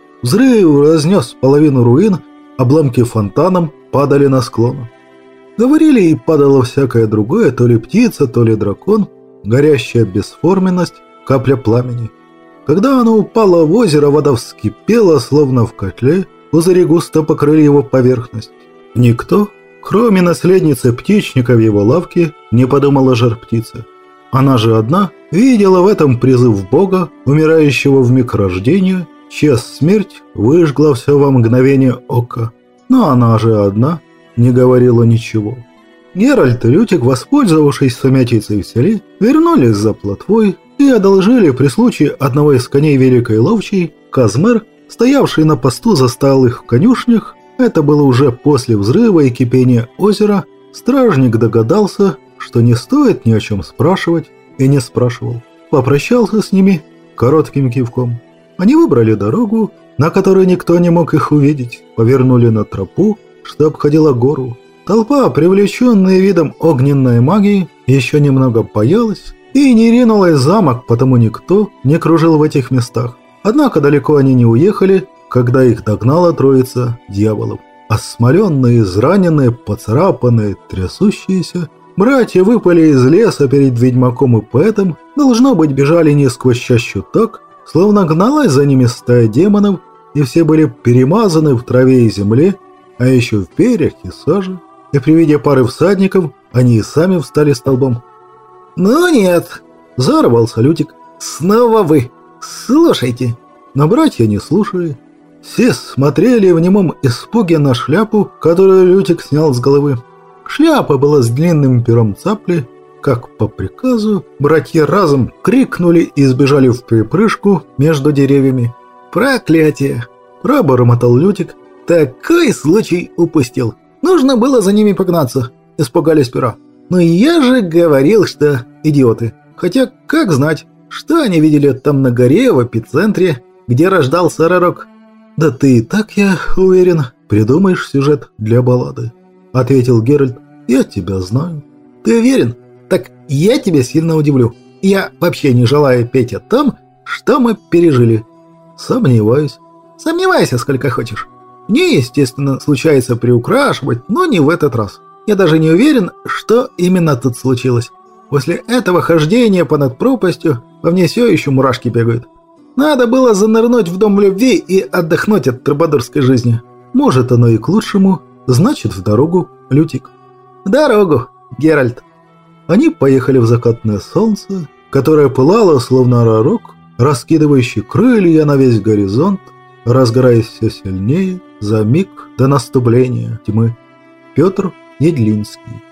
Взрыв разнес половину руин, обломки фонтаном падали на склон. Говорили, и падало всякое другое, то ли птица, то ли дракон, горящая бесформенность, капля пламени. Когда оно упало в озеро, вода вскипела, словно в котле, пузыри густо покрыли его поверхность. Никто, кроме наследницы птичника в его лавке, не подумал о жар-птице. Она же одна видела в этом призыв Бога, умирающего в миг рождения, чья смерть выжгла все во мгновение ока. Но она же одна не говорила ничего. Геральт и Лютик, воспользовавшись сумятицей в селе, вернулись за плотвой и одолжили при случае одного из коней великой ловчей. Казмер, стоявший на посту, застал их в конюшнях. Это было уже после взрыва и кипения озера. Стражник догадался, что не стоит ни о чем спрашивать, и не спрашивал. Попрощался с ними коротким кивком. Они выбрали дорогу, на которой никто не мог их увидеть, повернули на тропу, что обходила гору. Толпа, привлеченная видом огненной магии, еще немного боялась и не ринулась в замок, потому никто не кружил в этих местах. Однако далеко они не уехали, когда их догнала троица дьяволов. Осмоленные, израненные, поцарапанные, трясущиеся, братья выпали из леса перед ведьмаком и поэтом, должно быть, бежали не сквозь чащу так, словно гналась за ними стая демонов, и все были перемазаны в траве и земле, а еще в перьях и саже, и при виде пары всадников они и сами встали столбом. «Ну нет!» – зарвался Лютик. «Снова вы! Слушайте!» Но братья не слушали. Все смотрели в немом испуге на шляпу, которую Лютик снял с головы. Шляпа была с длинным пером цапли. Как по приказу, братья разом крикнули и сбежали в припрыжку между деревьями. «Проклятие!» – пробормотал Лютик. «Такой случай упустил. Нужно было за ними погнаться», – испугались пера. «Но я же говорил, что идиоты. Хотя, как знать, что они видели там на горе в эпицентре, где рождался Ророк?» «Да ты и так, я уверен, придумаешь сюжет для баллады», – ответил Геральт. «Я тебя знаю». «Ты уверен? Так я тебя сильно удивлю. Я вообще не желаю петь о том, что мы пережили». «Сомневаюсь». «Сомневайся сколько хочешь. Мне, естественно, случается приукрашивать, но не в этот раз. Я даже не уверен, что именно тут случилось. После этого хождения понад пропастью во мне все еще мурашки бегают. Надо было занырнуть в дом любви и отдохнуть от трубадурской жизни. Может, оно и к лучшему. Значит, в дорогу, Лютик». «В дорогу, Геральт». Они поехали в закатное солнце, которое пылало, словно ророк, раскидывающий крылья на весь горизонт, разгораясь все сильнее за миг до наступления тьмы. Петр Едлинский.